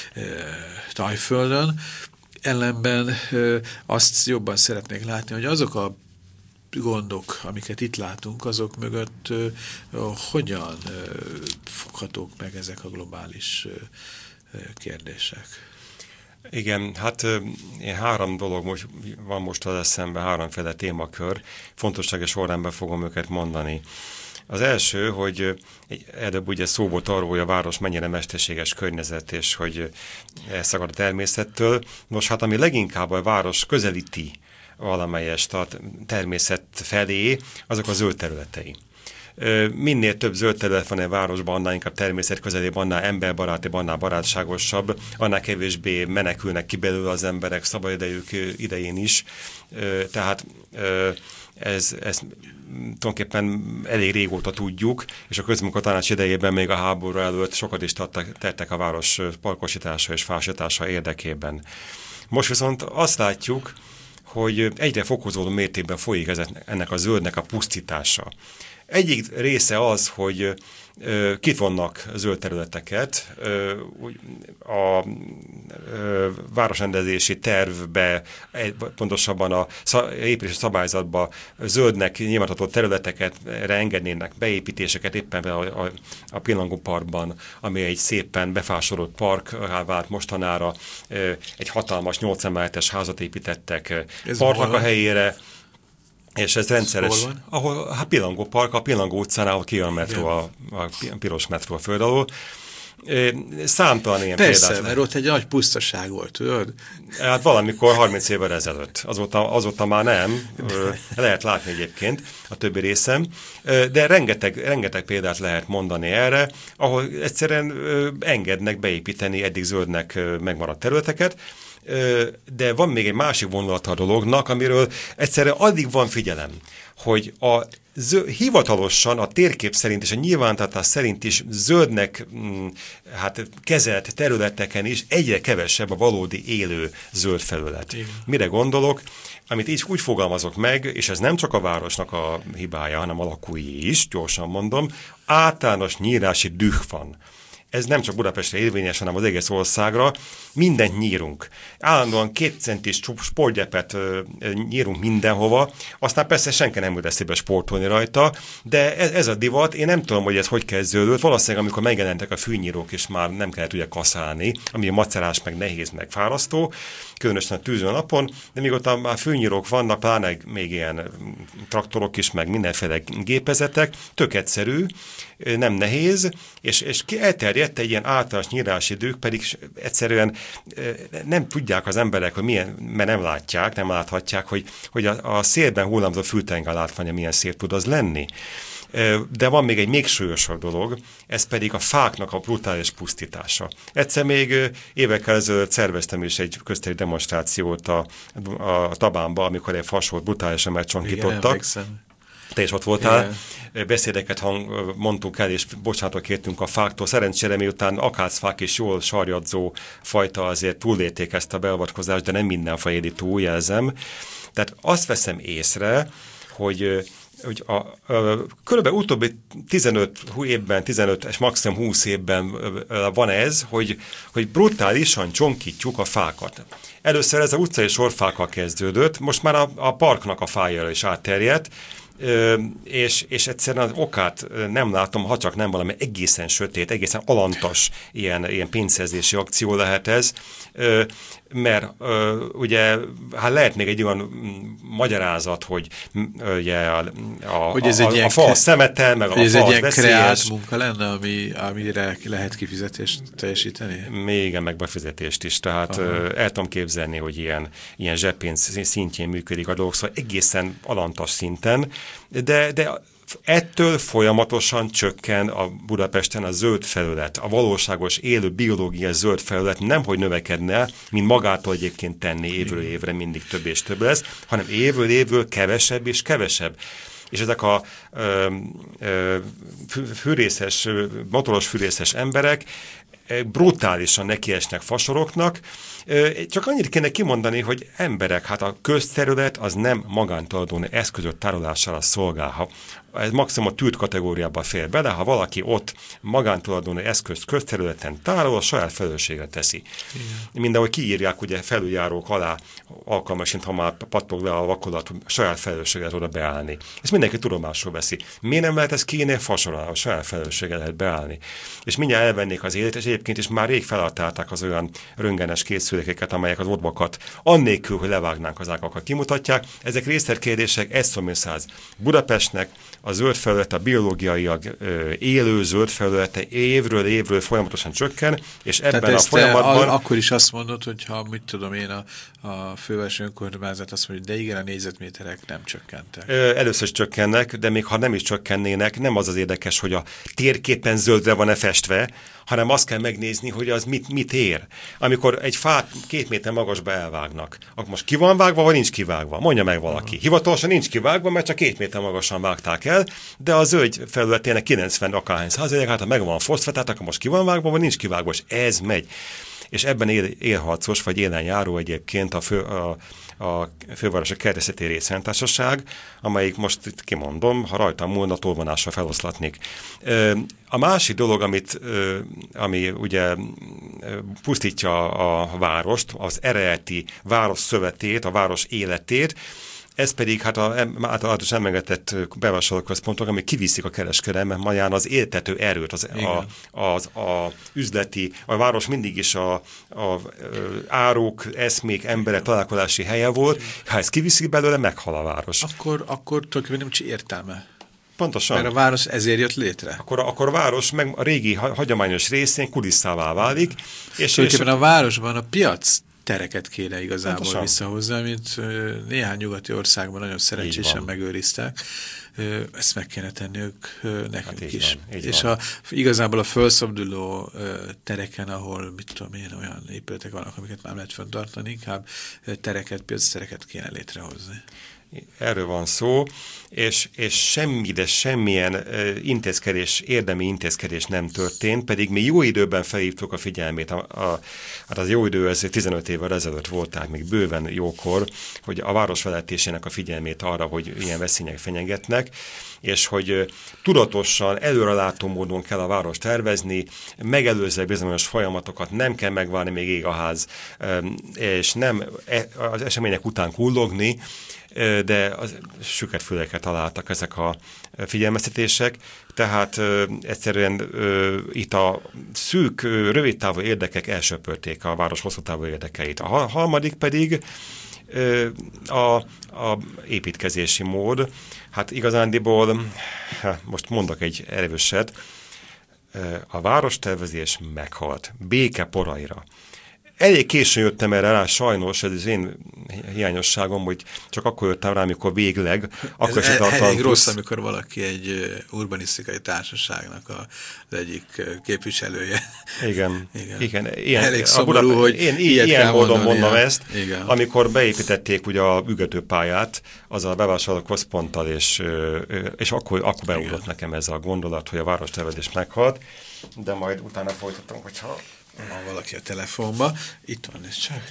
Tajföldön. Ellenben azt jobban szeretnék látni, hogy azok a gondok, amiket itt látunk, azok mögött hogyan foghatók meg ezek a globális kérdések. Igen, hát három dolog van most az eszemben, háromféle témakör. Fontossági sorrendben fogom őket mondani. Az első, hogy előbb ugye szó volt arról, hogy a város mennyire mesterséges környezet, és hogy elszakad a természettől. Nos, hát ami leginkább a város közelíti valamelyest a természet felé, azok a zöld területei. Minél több zöld terület van egy városban, annál inkább természet közelében, annál emberbarátabb, annál barátságosabb, annál kevésbé menekülnek ki belőle az emberek szabadidejük idején is. Tehát ez tulajdonképpen elég régóta tudjuk, és a közmunkatanács idejében még a háború előtt sokat is tettek a város parkosítása és fásítása érdekében. Most viszont azt látjuk, hogy egyre fokozódó mértékben folyik ennek a zöldnek a pusztítása. Egyik része az, hogy kivonnak zöld területeket, a városrendezési tervbe, pontosabban a építési szabályzatba zöldnek nyilvántartott területeket engednének beépítéseket, éppen a Pillangó Parkban, ami egy szépen befásorolt park vált mostanára, egy hatalmas 8 emeletes házat építettek parknak a helyére. És ez rendszeres, ahol a Pillangó Park, a Pillangó utcán, ahol kijön a metró, a piros metró a föld alól. Számtalan ilyen példát. Persze, mert ott egy nagy pusztaság volt, tudod? Hát valamikor 30 évvel ezelőtt. Azóta már nem. Lehet látni egyébként a többi részem. De rengeteg példát lehet mondani erre, ahol egyszerűen engednek beépíteni eddig zöldnek megmaradt területeket. De van még egy másik vonulata a dolognak, amiről egyszerűen addig van figyelem, hogy hivatalosan a térkép szerint és a nyilvántartás szerint is zöldnek kezelt területeken is egyre kevesebb a valódi élő zöld felület. Igen. Mire gondolok? Amit így úgy fogalmazok meg, és ez nem csak a városnak a hibája, hanem a lakói is, gyorsan mondom, általános nyírási düh van. Ez nem csak Budapestre érvényes, hanem az egész országra. Mindent nyírunk. Állandóan 2 centis sportgyepet nyírunk mindenhova, aztán persze senki nem jut eszébe sportolni rajta, de ez a divat, én nem tudom, hogy ez hogy kezdődött. Valószínűleg, amikor megjelentek a fűnyírók, és már nem kellett ugye kaszálni, ami macerás, meg nehéz, meg fárasztó, különösen a tűző napon, de mióta már fűnyírók vannak, pláne még ilyen traktorok is, meg mindenféle gépezetek, tök egyszerű, nem nehéz, és elterjedt egy ilyen általános nyírási idők, pedig egyszerűen nem tudják az emberek, hogy milyen, mert nem látják, nem láthatják, hogy a szélben hullámzó fültengel látványa milyen szép tud az lenni. De van még egy még súlyosabb dolog, ez pedig a fáknak a brutális pusztítása. Egyszer még évekkel ezelőtt szerveztem is egy köztéri demonstrációt a Tabánba, amikor egy fasort brutálisan megcsonkítottak. Te is ott voltál. Igen. Beszédeket mondtunk el, és bocsánatot kértünk a fáktól. Szerencsére miután akácfák és jól sarjadzó fajta azért túlélték ezt a beavatkozást, de nem minden faj éli túl, jelzem. Tehát azt veszem észre, hogy körülbelül utóbbi 15 évben, 15 és maximum 20 évben van ez, hogy brutálisan csonkítjuk a fákat. Először ez a utcai sorfákkal kezdődött, most már a parknak a fájára is átterjedt, És egyszerűen az okát nem látom, ha csak nem valami egészen sötét, egészen alantas ilyen pénzszerzési akció lehet ez, mert ugye hát lehet még egy olyan magyarázat, hogy ugye a fal szemetel, meg a fal veszélyes. Ez egy ilyen kreált munka lenne, amire lehet kifizetést teljesíteni? Igen, meg befizetést is. Tehát el tudom képzelni, hogy ilyen zseppénz szintjén működik a dolog, szóval egészen alantas szinten, de ettől folyamatosan csökken a Budapesten a zöld felület, a valóságos élő biológiai zöld felület nemhogy növekedne, mint magától egyébként tenni évről évre mindig több és több lesz, hanem évről évről kevesebb és kevesebb. És ezek a motoros fűrészes emberek brutálisan nekiesnek fasoroknak. Csak annyit kéne kimondani, hogy emberek, hát a közterület az nem magántulajdoni eszközök tárolására szolgál. Ez maximum a tűrt kategóriába fér bele, ha valaki ott magántulajdoni eszközt közterületen tárol, a saját felelősségre teszi. Mindenhogy kiírják ugye felüljárók alá alkalmasint, ha már pattog le a vakolat, saját felelősségre oda beállni. Ezt mindenki tudomásul veszi. Miért nem lehet ezt kiírni fasorra, a saját felelősségre lehet beállni? És mindjárt elvennék az életet, és egyébként is már rég feladták az olyan röntgenes készülékeket, amelyek az odvakat annélkül, hogy levágnánk az ágakat kimutatják. Ezek részletkérdések, ez szó mint száz. Budapestnek a zöld felület, a biológiailag élő zöld felülete évről folyamatosan csökken, és ebben a folyamatban... Akkor is azt mondod, hogy ha, mit tudom én, a fővárosi önkormányzat azt mondja, de igen, a négyzetméterek nem csökkentek. Először is csökkennek, de még ha nem is csökkennének, nem az érdekes, hogy a térképen zöldre van-e festve, hanem azt kell megnézni, hogy az mit ér. Amikor egy fát 2 méter magasba elvágnak, akkor most ki van vágva, vagy nincs kivágva? Mondja meg valaki. Hivatalosan nincs kivágva, mert csak 2 méter magasan vágták el, de a zöld felületének 90 akárhány százalék, hát ha megvan a foszfatát, akkor most ki van vágva, vagy nincs kivágva, és ez megy. És ebben élharcos, vagy élen járó egyébként a Fővárosi Kertészeti Részvénytársaság, amelyik most itt kimondom, ha rajtam múlna, tolvonással feloszlatnék. A másik dolog, ami ugye pusztítja a várost, az eredeti város szövetét, a város életét, ez pedig hát általános emlegetett bevásárlóközpontok, amik kiviszik a kereskedelmet, maján az éltető erőt, az üzleti, a város mindig is a áruk, eszmék, emberek találkozási helye volt. Ha ezt kiviszik belőle, meghal a város. Akkor tulajdonképpen nincs értelme. Pontosan. Mert a város ezért jött létre. Akkor a város meg a régi hagyományos részén kulisszává válik. És a városban a piac tereket kéne igazából pontosan visszahozni, amit néhány nyugati országban nagyon szerencsésen megőriztek. Ezt meg kéne tenni nekünk hát is. És igazából a felszabduló tereken, ahol mit tudom én, olyan épületek vannak, amiket már lehet fenntartani, inkább piactereket kéne létrehozni. Erről van szó, és semmilyen érdemi intézkedés nem történt, pedig mi jó időben felhívtuk a figyelmét. Hát az jó idő, ez 15 évvel ezelőtt volt, tehát még bőven jókor, hogy a városvezetésének a figyelmét arra, hogy ilyen veszélyek fenyegetnek, és hogy tudatosan, előrelátó módon kell a várost tervezni, megelőzve bizonyos folyamatokat, nem kell megvárni, még ég a ház, és nem az események után kullogni, de süket füleket találtak ezek a figyelmeztetések, tehát egyszerűen itt a szűk, rövidtávú érdekek elsöpörték a város hosszútávú érdekeit. A harmadik pedig a építkezési mód. Hát igazándiból, most mondok egy erőset, a várostervezés meghalt, béke poraira. Elég későn jöttem erre rá, sajnos, ez az én hiányosságom, hogy csak akkor jöttem rá, amikor végleg. Akkor ez elég rossz, amikor valaki egy urbanisztikai társaságnak az egyik képviselője. Igen. Elég szomorú, hogy ilyen módon mondom ezt, igen. Amikor beépítették ugye a ügetőpályát, az a bevásárlóközponttal, és akkor beugrott nekem ez a gondolat, hogy a várostervezés meghalt, de majd utána folytatom, hogyha... Van valaki a telefonba. Itt van, ez csak.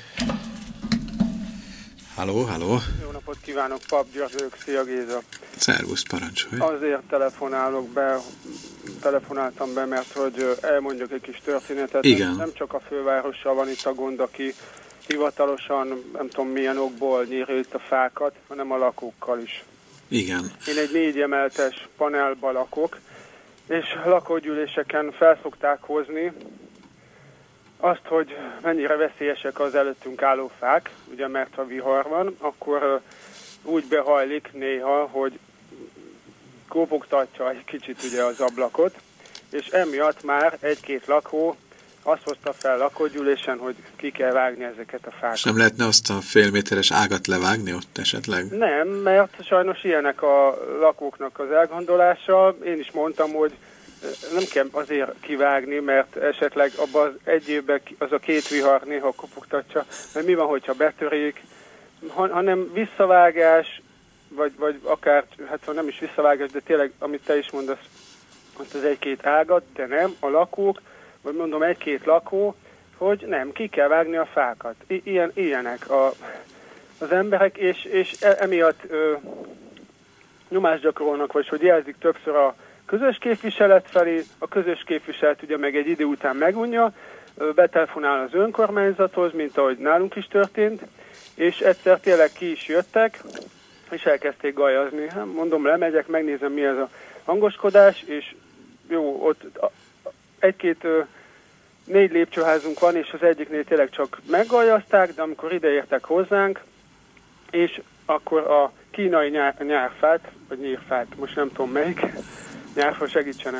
Halló. Jó napot kívánok, Pap György, szia Géza. Szervusz, parancsolj. Azért telefonáltam be, mert hogy elmondjak egy kis történetet. Igen. Nem csak a fővárossal van itt a gond, aki hivatalosan, nem tudom milyen okból nyírja itt a fákat, hanem a lakókkal is. Igen. Én egy 4 emeletes panelba lakok, és lakógyűléseken felszokták hozni azt, hogy mennyire veszélyesek az előttünk álló fák, ugye mert ha vihar van, akkor úgy behajlik néha, hogy kopogtatja egy kicsit ugye az ablakot, és emiatt már 1-2 lakó azt hozta fel lakógyűlésen, hogy ki kell vágni ezeket a fákat. És nem lehetne azt a félméteres ágat levágni ott esetleg? Nem, mert sajnos ilyenek a lakóknak az elgondolása. Én is mondtam, hogy nem kell azért kivágni, mert esetleg abban az egy évben az a 2 vihar néha kopogtatja, mert mi van, hogyha betörik, hanem visszavágás, vagy akár, hát nem is visszavágás, de tényleg, amit te is mondasz, az 1-2 ágat, de nem, a lakók, vagy mondom 1-2 lakó, hogy nem, ki kell vágni a fákat. Ilyenek az emberek, és emiatt nyomást gyakorolnak, vagy hogy jelzik többször a közös képviselet felé, a közös képviselet ugye meg egy idő után megunja, betelefonál az önkormányzathoz, mint ahogy nálunk is történt, és egyszer tényleg ki is jöttek, és elkezdték gajazni. Mondom, lemegyek, megnézem, mi ez a hangoskodás, és jó, ott 1-2 4 lépcsőházunk van, és az egyiknél tényleg csak meggajazták, de amikor ideértek hozzánk, és akkor a kínai nyárfát, vagy nyírfát, most nem tudom melyik, nyárfa segítsenek.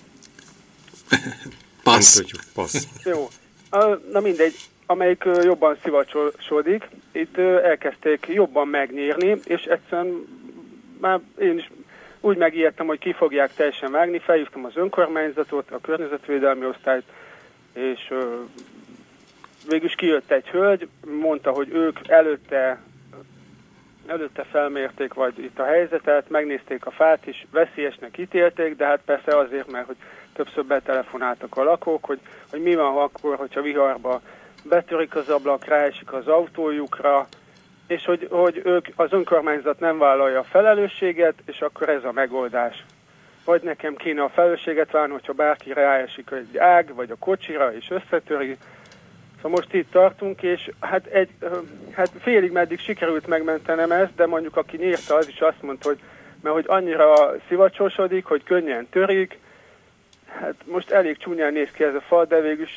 Passz. Passz. Jó, na mindegy, amelyik jobban szivacsosodik, itt elkezdték jobban megnyírni, és egyszerűen már én is úgy megijedtem, hogy ki fogják teljesen vágni, felhívtam az önkormányzatot, a környezetvédelmi osztályt, és végülis kijött egy hölgy, mondta, hogy ők előtte felmérték vagy itt a helyzetet, megnézték a fát is, veszélyesnek ítélték, de hát persze azért, mert hogy többször betelefonáltak a lakók, hogy mi van akkor, hogyha viharba betörik az ablak, ráesik az autójukra, és hogy ők, az önkormányzat nem vállalja a felelősséget, és akkor ez a megoldás. Vagy nekem kéne a felelősséget válni, hogyha bárki ráesik egy ág, vagy a kocsira, és összetöri. Szóval most itt tartunk, és hát félig meddig sikerült megmentenem ezt, de mondjuk aki nyírta, az is azt mondta, hogy mert hogy annyira szivacsosodik, hogy könnyen törik, hát most elég csúnyán néz ki ez a fal, de végülis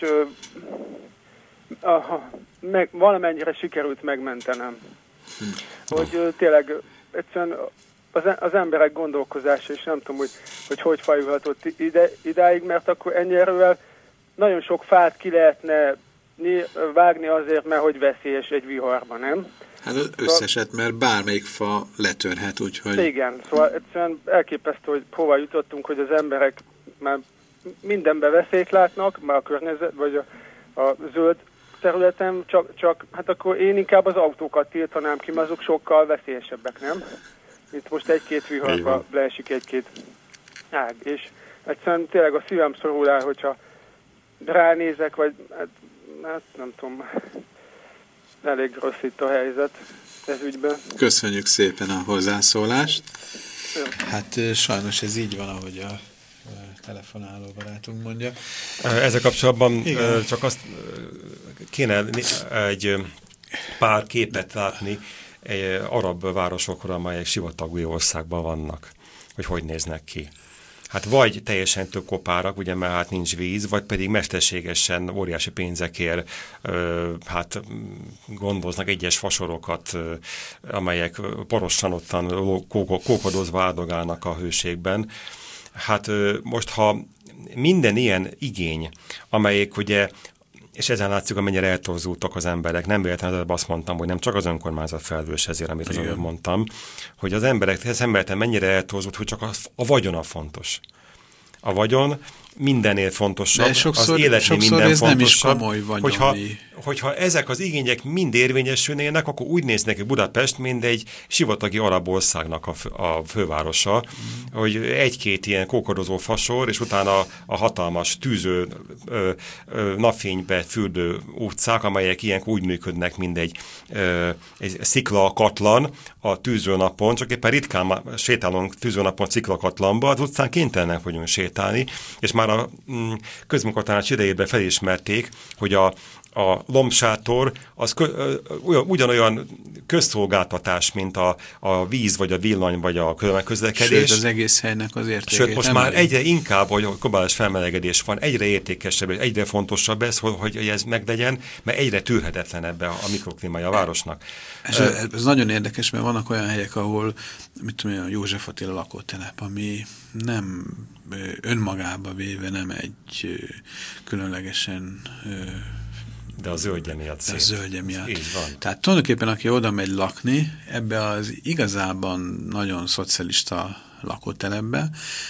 valamennyire sikerült megmentenem. Hogy tényleg egyszerűen az emberek gondolkozása, és nem tudom, hogy fajulhatott idáig, mert akkor ennyi erővel nagyon sok fát ki lehetne vágni azért, mert hogy veszélyes egy viharban, nem? Hát az összeset, mert bármelyik fa letörhet, úgyhogy... Igen, szóval egyszerűen elképesztő, hogy hova jutottunk, hogy az emberek már mindenben veszélyt látnak, már a környezet, vagy a zöld területen, csak hát akkor én inkább az autókat tiltanám ki, mert azok sokkal veszélyesebbek, nem? Mint most 1-2 viharba leesik 1-2 ág, és egyszerűen tényleg a szívem szorul el, hogyha ránézek, vagy hát nem tudom, elég rossz itt a helyzet ez ügyben. Köszönjük szépen a hozzászólást. Hát sajnos ez így van, ahogy a telefonáló barátunk mondja. Ezzel kapcsolatban csak azt kéne egy pár képet látni arab városokra, amelyek sivatagú országban vannak, hogy néznek ki. Hát vagy teljesen tök kopárak, ugye, mert hát nincs víz, vagy pedig mesterségesen óriási pénzekért hát gondoznak egyes fasorokat, amelyek porosan ottan kókodozva áldogálnak a hőségben. Hát most, ha minden ilyen igény, amelyik ugye, és ezen látszik, amennyire eltorzultak az emberek. Nem véletlenül azt mondtam, hogy nem csak az önkormányzat felelős ezért, amit az előbb mondtam, hogy az emberek szemléleten mennyire eltorzult, hogy csak a vagyon a fontos. A vagyon mindennél fontosabb, az életnél minden fontosabb, hogyha ezek az igények mind érvényesülnének, akkor úgy néznek ki Budapest, mint egy sivatagi arab országnak a fővárosa, hogy 1-2 ilyen kókodozó fasor, és utána a hatalmas tűző, napfénybe fürdő utcák, amelyek ilyenkor úgy működnek, mint egy sziklakatlan a tűzőnapon, csak éppen ritkán sétálunk tűzőnapon sziklakatlanba, az utcán kénytelenek vagyunk sétálni, és már a közmunkatanács idejében felismerték, hogy a lombsátor az ugyanolyan közszolgáltatás, mint a víz, vagy a villany, vagy a közlekedés. Sőt, az egész helynek az értékét. Sőt, most már egyre inkább, hogy a globális felmelegedés van, egyre értékesebb, és egyre fontosabb ez, hogy ez meglegyen, mert egyre tűrhetetlenebb a mikroklímája a városnak. És ez nagyon érdekes, mert vannak olyan helyek, ahol, mit tudom én, a József Attila lakótelep, ami nem önmagába véve nem egy különlegesen de a zöldje miatt szép. A zöldje miatt. Így van. Tehát tulajdonképpen, aki oda megy lakni, ebbe az igazában nagyon szocialista lakótelepbe,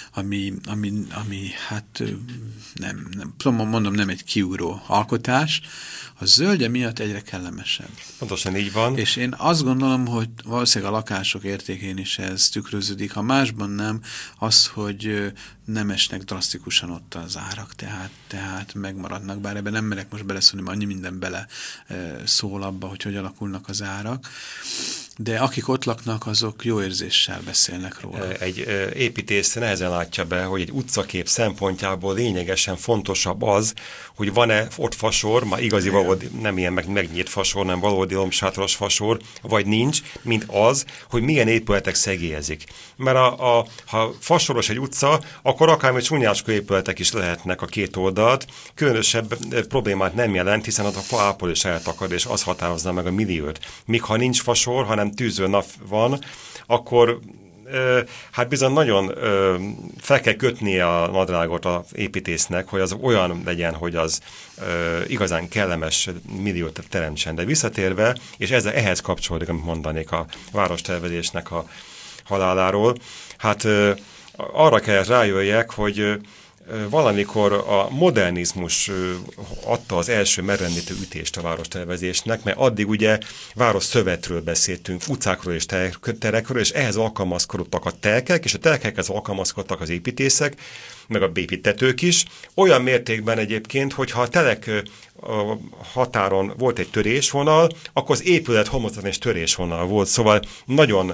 ami hát nem mondom, nem egy kiugró alkotás, a zöldje miatt egyre kellemesebb. Pontosan így van. És én azt gondolom, hogy valószínűleg a lakások értékén is ez tükröződik, ha másban nem, az, hogy nem esnek drasztikusan ott az árak, tehát megmaradnak, bár ebben nem merek most beleszólni, annyi minden bele szól abba, hogy alakulnak az árak, de akik ott laknak, azok jó érzéssel beszélnek róla. Egy építész nehezen látja be, hogy egy utcakép szempontjából lényegesen fontosabb az, hogy van-e ott fasor, már igazi valódi, nem ilyen megnyílt fasor, nem valódi lombsátoros fasor, vagy nincs, mint az, hogy milyen épületek szegélyezik. Mert ha fasoros egy utca, akkor akármi csúnyácskó épületek is lehetnek a két oldalt, különösebb problémát nem jelent, hiszen a fa ápol is eltakad, és az határozza meg a milliót. Míg ha nincs fasor, hanem tűző nap van, akkor hát bizony nagyon fel kell kötnie a nadrágot az építésznek, hogy az olyan legyen, hogy az igazán kellemes milliót teremtsen. De visszatérve, és ehhez kapcsolódik, amit mondanék a várostervezésnek a haláláról, hát arra kell rájöjjek, hogy valamikor a modernizmus adta az első megrendítő ütést a várostervezésnek, mert addig ugye városszövetről beszéltünk, utcákról és terekről, és ehhez alkalmazkodtak a telkek, és a telkekhez alkalmazkodtak az építészek, meg a építtetők is. Olyan mértékben egyébként, hogyha a telek határon volt egy törésvonal, akkor az épület homlokzaton és törésvonal volt, szóval nagyon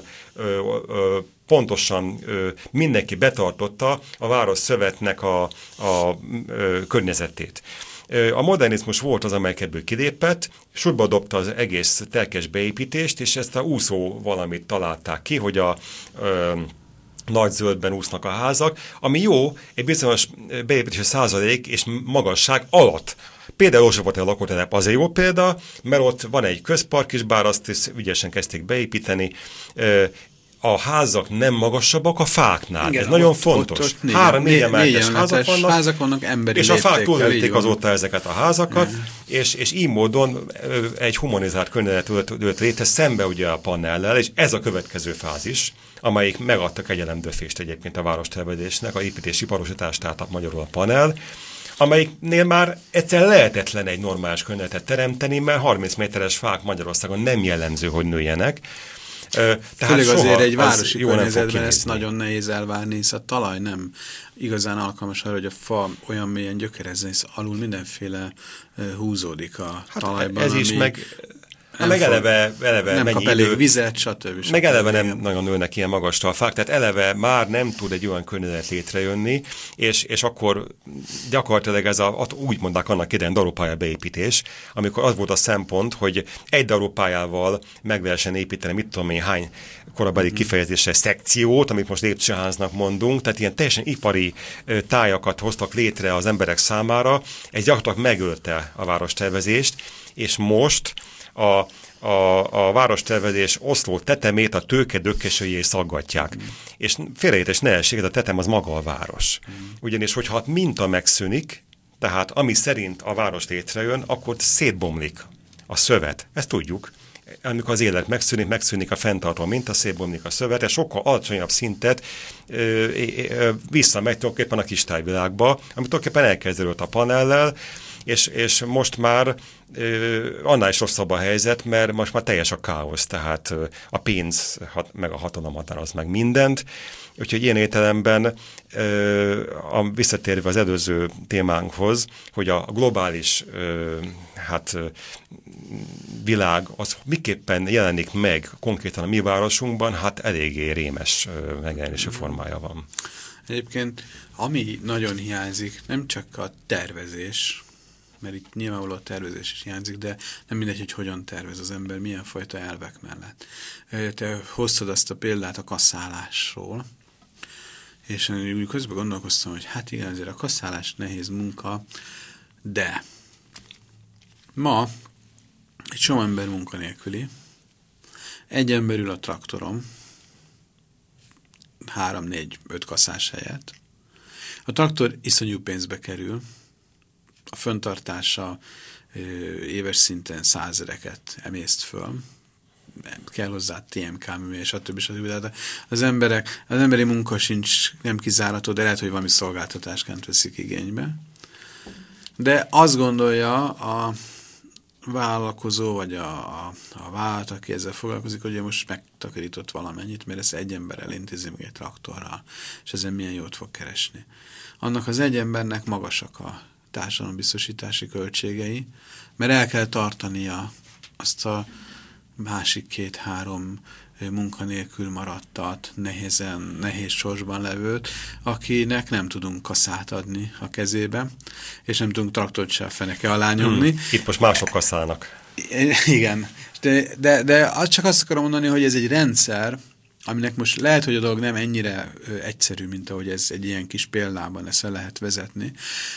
pontosan mindenki betartotta a városszövetnek a környezetét. A modernizmus volt az, amelyik ebből kilépett, sorba dobta az egész telkes beépítést, és ezt a úszó valamit találták ki, hogy a nagy zöldben úsznak a házak, ami jó, egy bizonyos beépítési százalék és magasság alatt. Például József a lakótelep azért jó példa, mert ott van egy közpark is, bár azt is ügyesen kezdték beépíteni. A házak nem magasabbak a fáknál. Igen, ez nagyon fontos. 3-4 emeletes házak vannak emberi és a fák túlélték azóta ezeket a házakat, és így módon egy humanizált környezet ölt létre szembe ugye a panellel, és ez a következő fázis, amelyik megadta kegyelemdöfést egyébként a várostervezésnek, a építési iparosítás, tehát magyarul a panel, amelyiknél már egyszer lehetetlen egy normális környezetet teremteni, mert 30 méteres fák Magyarországon nem jellemző, hogy nőjenek. Főleg azért egy városi környezetben ezt nagyon nehéz elvárni, hisz a talaj nem igazán alkalmas arra, hogy a fa olyan mélyen gyökerezzen, hisz alul mindenféle húzódik a talajban. Ez is meg eleve nem mennyi kap elég vizet, stb. Meg eleve nem nagyon nőnek ilyen magasra a fák, tehát eleve már nem tud egy olyan környezet létrejönni, és akkor gyakorlatilag ez úgy mondták annak idején darupálya beépítés, amikor az volt a szempont, hogy egy darupályával meg lehessen építeni, mit tudom én, hány korabeli kifejezésre szekciót, amit most lépcsőháznak mondunk, tehát ilyen teljesen ipari tájakat hoztak létre az emberek számára, ez gyakorlatilag megölte a várostervezést, és most a várostervezés oszló tetemét a tőke dökkesőjé szaggatják. És félreértés ne essék, ez a tetem az maga a város. Ugyanis, hogyha a minta megszűnik, tehát ami szerint a város létrejön, akkor szétbomlik a szövet. Ezt tudjuk. Amikor az élet megszűnik a fenntartó minta, szétbomlik a szövet, és sokkal alacsonyabb szintet visszamegy tulajdonképpen a kistájvilágba, amit tulajdonképpen elkezdődött a panellel, és most már annál is rosszabb a helyzet, mert most már teljes a káosz, tehát a pénz meg a hatalom határoz meg mindent. Úgyhogy ilyen értelemben visszatérve az előző témánkhoz, hogy a globális világ az miképpen jelenik meg konkrétan a mi városunkban, hát eléggé rémes megjelenési formája van. Egyébként, ami nagyon hiányzik, nem csak a tervezés, mert itt nyilvánvaló a tervezés is hiányzik, de nem mindegy, hogy hogyan tervez az ember, milyen fajta elvek mellett. Te hoztad azt a példát a kasszálásról, és én úgy közben gondolkoztam, hogy hát igen, azért a kasszálás nehéz munka, de ma egy csomó ember munkanélküli, egy ember ül a traktorom, 3-4-5 kasszás helyett. A traktor iszonyú pénzbe kerül, a fenntartása éves szinten 100 000-eket emészt föl, kell hozzá TMK művé, és stb. De az emberi munka sincs nem kizárható, de lehet, hogy valami szolgáltatásként veszik igénybe. De azt gondolja a vállalkozó, vagy a vállalat, aki ezzel foglalkozik, hogy most megtakarított valamennyit, mert ezt egy ember elintézi meg egy traktorral, és ezen milyen jót fog keresni. Annak az egy embernek magasak a társadalombiztosítási költségei, mert el kell tartania azt a másik 2-3 munkanélkül maradtat, nehéz sorsban levőt, akinek nem tudunk kasszát adni a kezébe, és nem tudunk traktort se a feneke alá nyomni. Itt most mások kasszálnak. Igen, de csak azt akarom mondani, hogy ez egy rendszer, aminek most lehet, hogy a dolog nem ennyire egyszerű, mint ahogy ez egy ilyen kis példában ezt el lehet vezetni.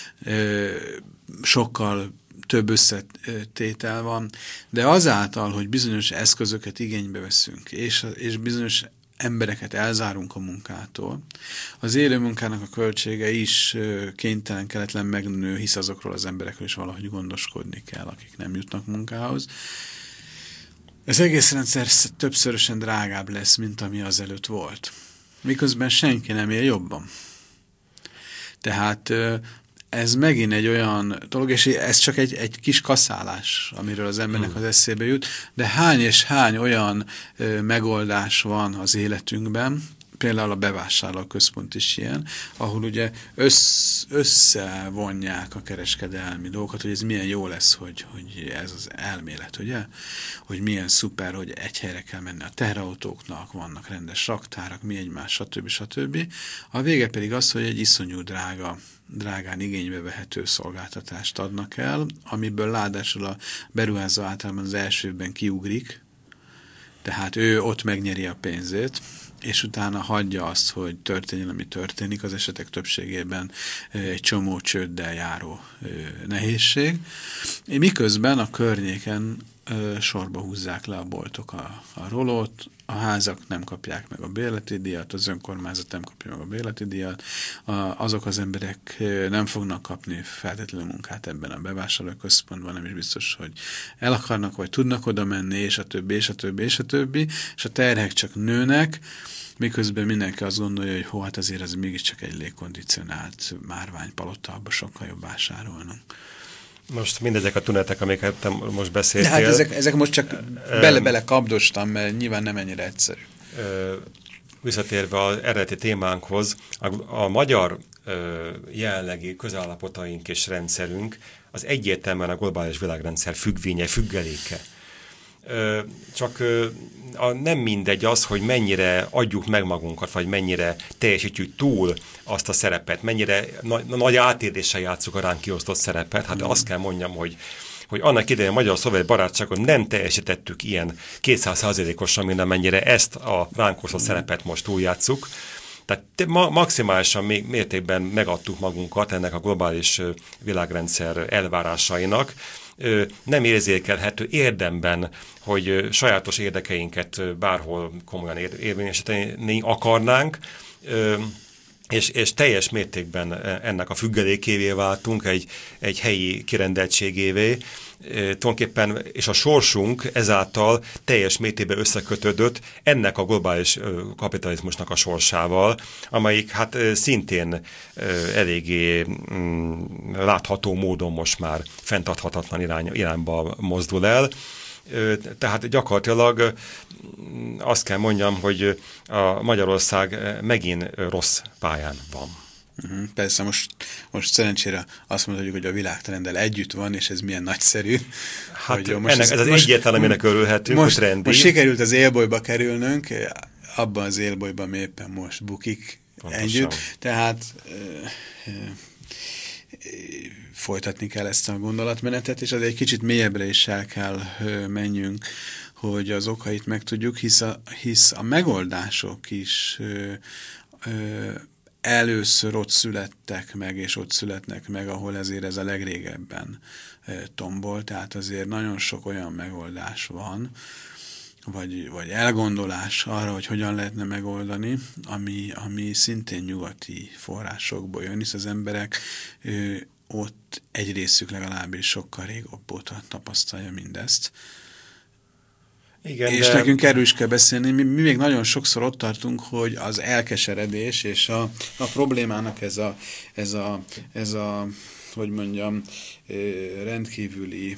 Sokkal több összetétel van, de azáltal, hogy bizonyos eszközöket igénybe veszünk, és bizonyos embereket elzárunk a munkától, az élő munkának a költsége is kénytelen, kelletlen megnő, hisz azokról az emberekről is valahogy gondoskodni kell, akik nem jutnak munkához. Ez egész rendszer többszörösen drágább lesz, mint ami azelőtt volt. Miközben senki nem él jobban. Tehát ez megint egy olyan dolog, és ez csak egy kis kasszálás, amiről az embernek az eszébe jut, de hány és hány olyan megoldás van az életünkben, például a bevásárlóközpont is ilyen, ahol ugye összevonják a kereskedelmi dolgokat, hogy ez milyen jó lesz, hogy ez az elmélet, ugye? Hogy milyen szuper, hogy egy helyre kell menni a teherautóknak, vannak rendes raktárak, mi egymás, stb. A vége pedig az, hogy egy iszonyú drágán igénybe vehető szolgáltatást adnak el, amiből ráadásul a beruházó általában az első évben kiugrik, tehát ő ott megnyeri a pénzét, és utána hagyja azt, hogy történjen, ami történik, az esetek többségében egy csomó csőddel járó nehézség. Miközben a környéken sorba húzzák le a boltok a rolót, a házak nem kapják meg a bérleti díjat, az önkormányzat nem kapja meg a bérleti díjat, azok az emberek nem fognak kapni feltétlenül munkát ebben a bevásárlóközpontban, nem is biztos, hogy el akarnak, vagy tudnak oda menni, és a többi, és a többi, és a többi, és a terhek csak nőnek, miközben mindenki azt gondolja, hogy hát azért ez mégiscsak egy légkondicionált márványpalota, abban sokkal jobb vásárolnak. Most mindezek a tünetek, amiket te most beszéltél. De hát ezek most csak bele kapdostam, mert nyilván nem ennyire egyszerű. Visszatérve az eredeti témánkhoz, a magyar jelenlegi közállapotaink és rendszerünk az egyértelműen a globális világrendszer függvénye, függeléke. Csak nem mindegy az, hogy mennyire adjuk meg magunkat, vagy mennyire teljesítjük túl azt a szerepet, mennyire nagy átéléssel játsszuk a ránk kiosztott szerepet. Hát azt kell mondjam, hogy annak idején a magyar-szovjet barátságon nem teljesítettük ilyen 200%-osan, mint amennyire ezt a ránk osztott szerepet most túljátsszuk. Tehát maximálisan mértékben megadtuk magunkat ennek a globális világrendszer elvárásainak. Nem érzékelhető érdemben, hogy sajátos érdekeinket bárhol komolyan érvényesíteni akarnánk, és teljes mértékben ennek a függelékévé váltunk, egy helyi kirendeltségévé, tulajdonképpen, és a sorsunk ezáltal teljes mértékben összekötődött ennek a globális kapitalizmusnak a sorsával, amelyik hát szintén eléggé látható módon most már fenntarthatatlan irányba mozdul el. Tehát gyakorlatilag azt kell mondjam, hogy a Magyarország megint rossz pályán van. Persze, most szerencsére azt mondhatjuk, hogy a világtrenddel együtt van, és ez milyen nagyszerű. Hát ez az egyetlen, aminek örülhetünk, hogy trendi. Most sikerült az élbolyba kerülnünk, abban az élbolyban éppen most bukik együtt. Tehát folytatni kell ezt a gondolatmenetet, és azért egy kicsit mélyebbre is el kell menjünk, hogy az okait megtudjuk, hisz a megoldások is először ott születtek meg, és ott születnek meg, ahol ezért ez a legrégebben tombol, tehát azért nagyon sok olyan megoldás van, vagy elgondolás arra, hogy hogyan lehetne megoldani, ami szintén nyugati forrásokból jön, hisz az emberek ott egy részük legalábbis sokkal régóbb óta tapasztalja mindezt. Igen, és nekünk erről is kell beszélni. Mi még nagyon sokszor ott tartunk, hogy az elkeseredés és a problémának ez a hogy mondjam, rendkívüli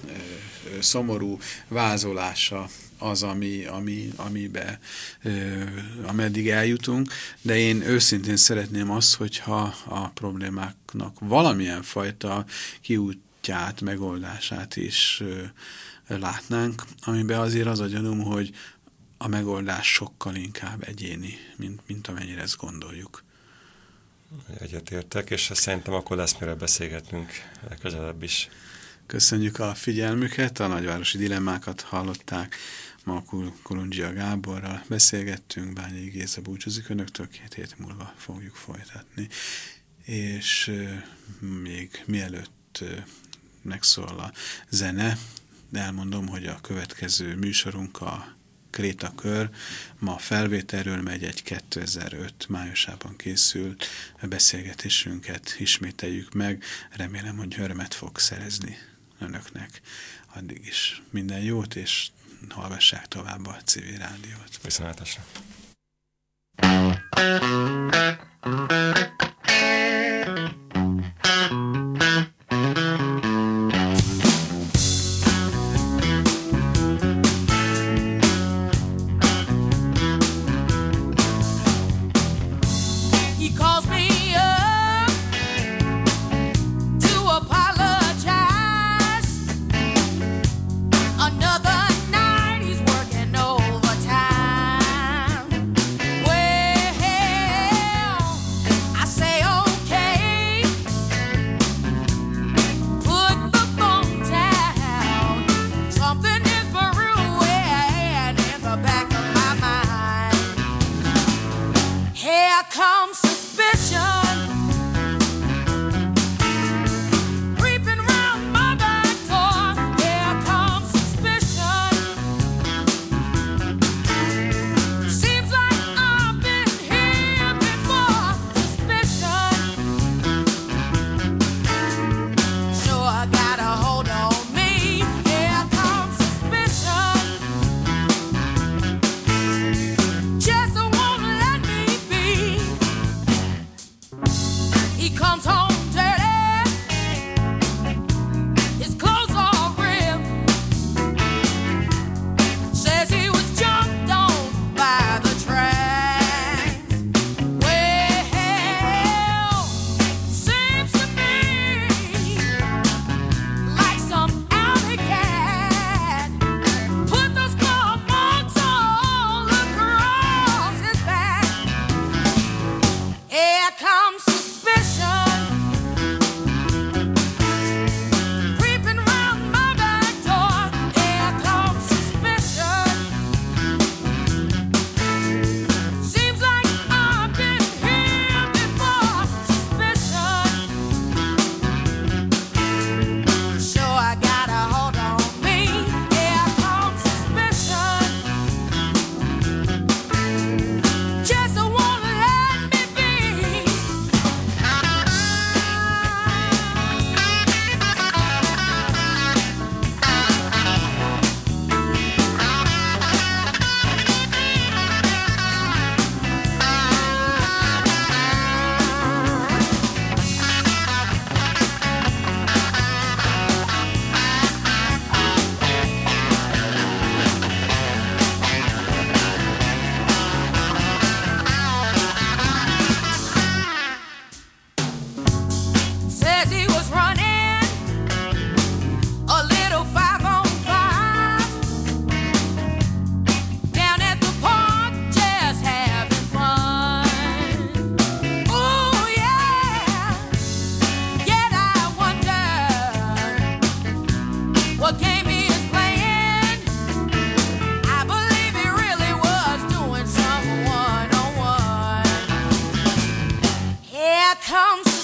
szomorú vázolása az, amibe ameddig eljutunk, de én őszintén szeretném azt, hogyha a problémáknak valamilyen fajta kiútját, megoldását is látnánk, amiben azért az a gyanúm, hogy a megoldás sokkal inkább egyéni, mint amennyire ezt gondoljuk. Egyetértek, és szerintem akkor lesz mire beszélgetnünk legközelebb is. Köszönjük a figyelmüket, a nagyvárosi dilemmákat hallották. Ma Kolundzsia Gáborral beszélgettünk, Bányai Géza búcsúzik önöktől, 2 hét múlva fogjuk folytatni. És még mielőtt megszól a zene, elmondom, hogy a következő műsorunk a Krétakör, ma felvételről megy, egy 2005 májusában készült beszélgetésünket ismételjük meg. Remélem, hogy örömet fog szerezni önöknek. Addig is minden jót, és hallgassák tovább a Civil Rádiót. Viszontlátásra! Here comes suspicion. there comes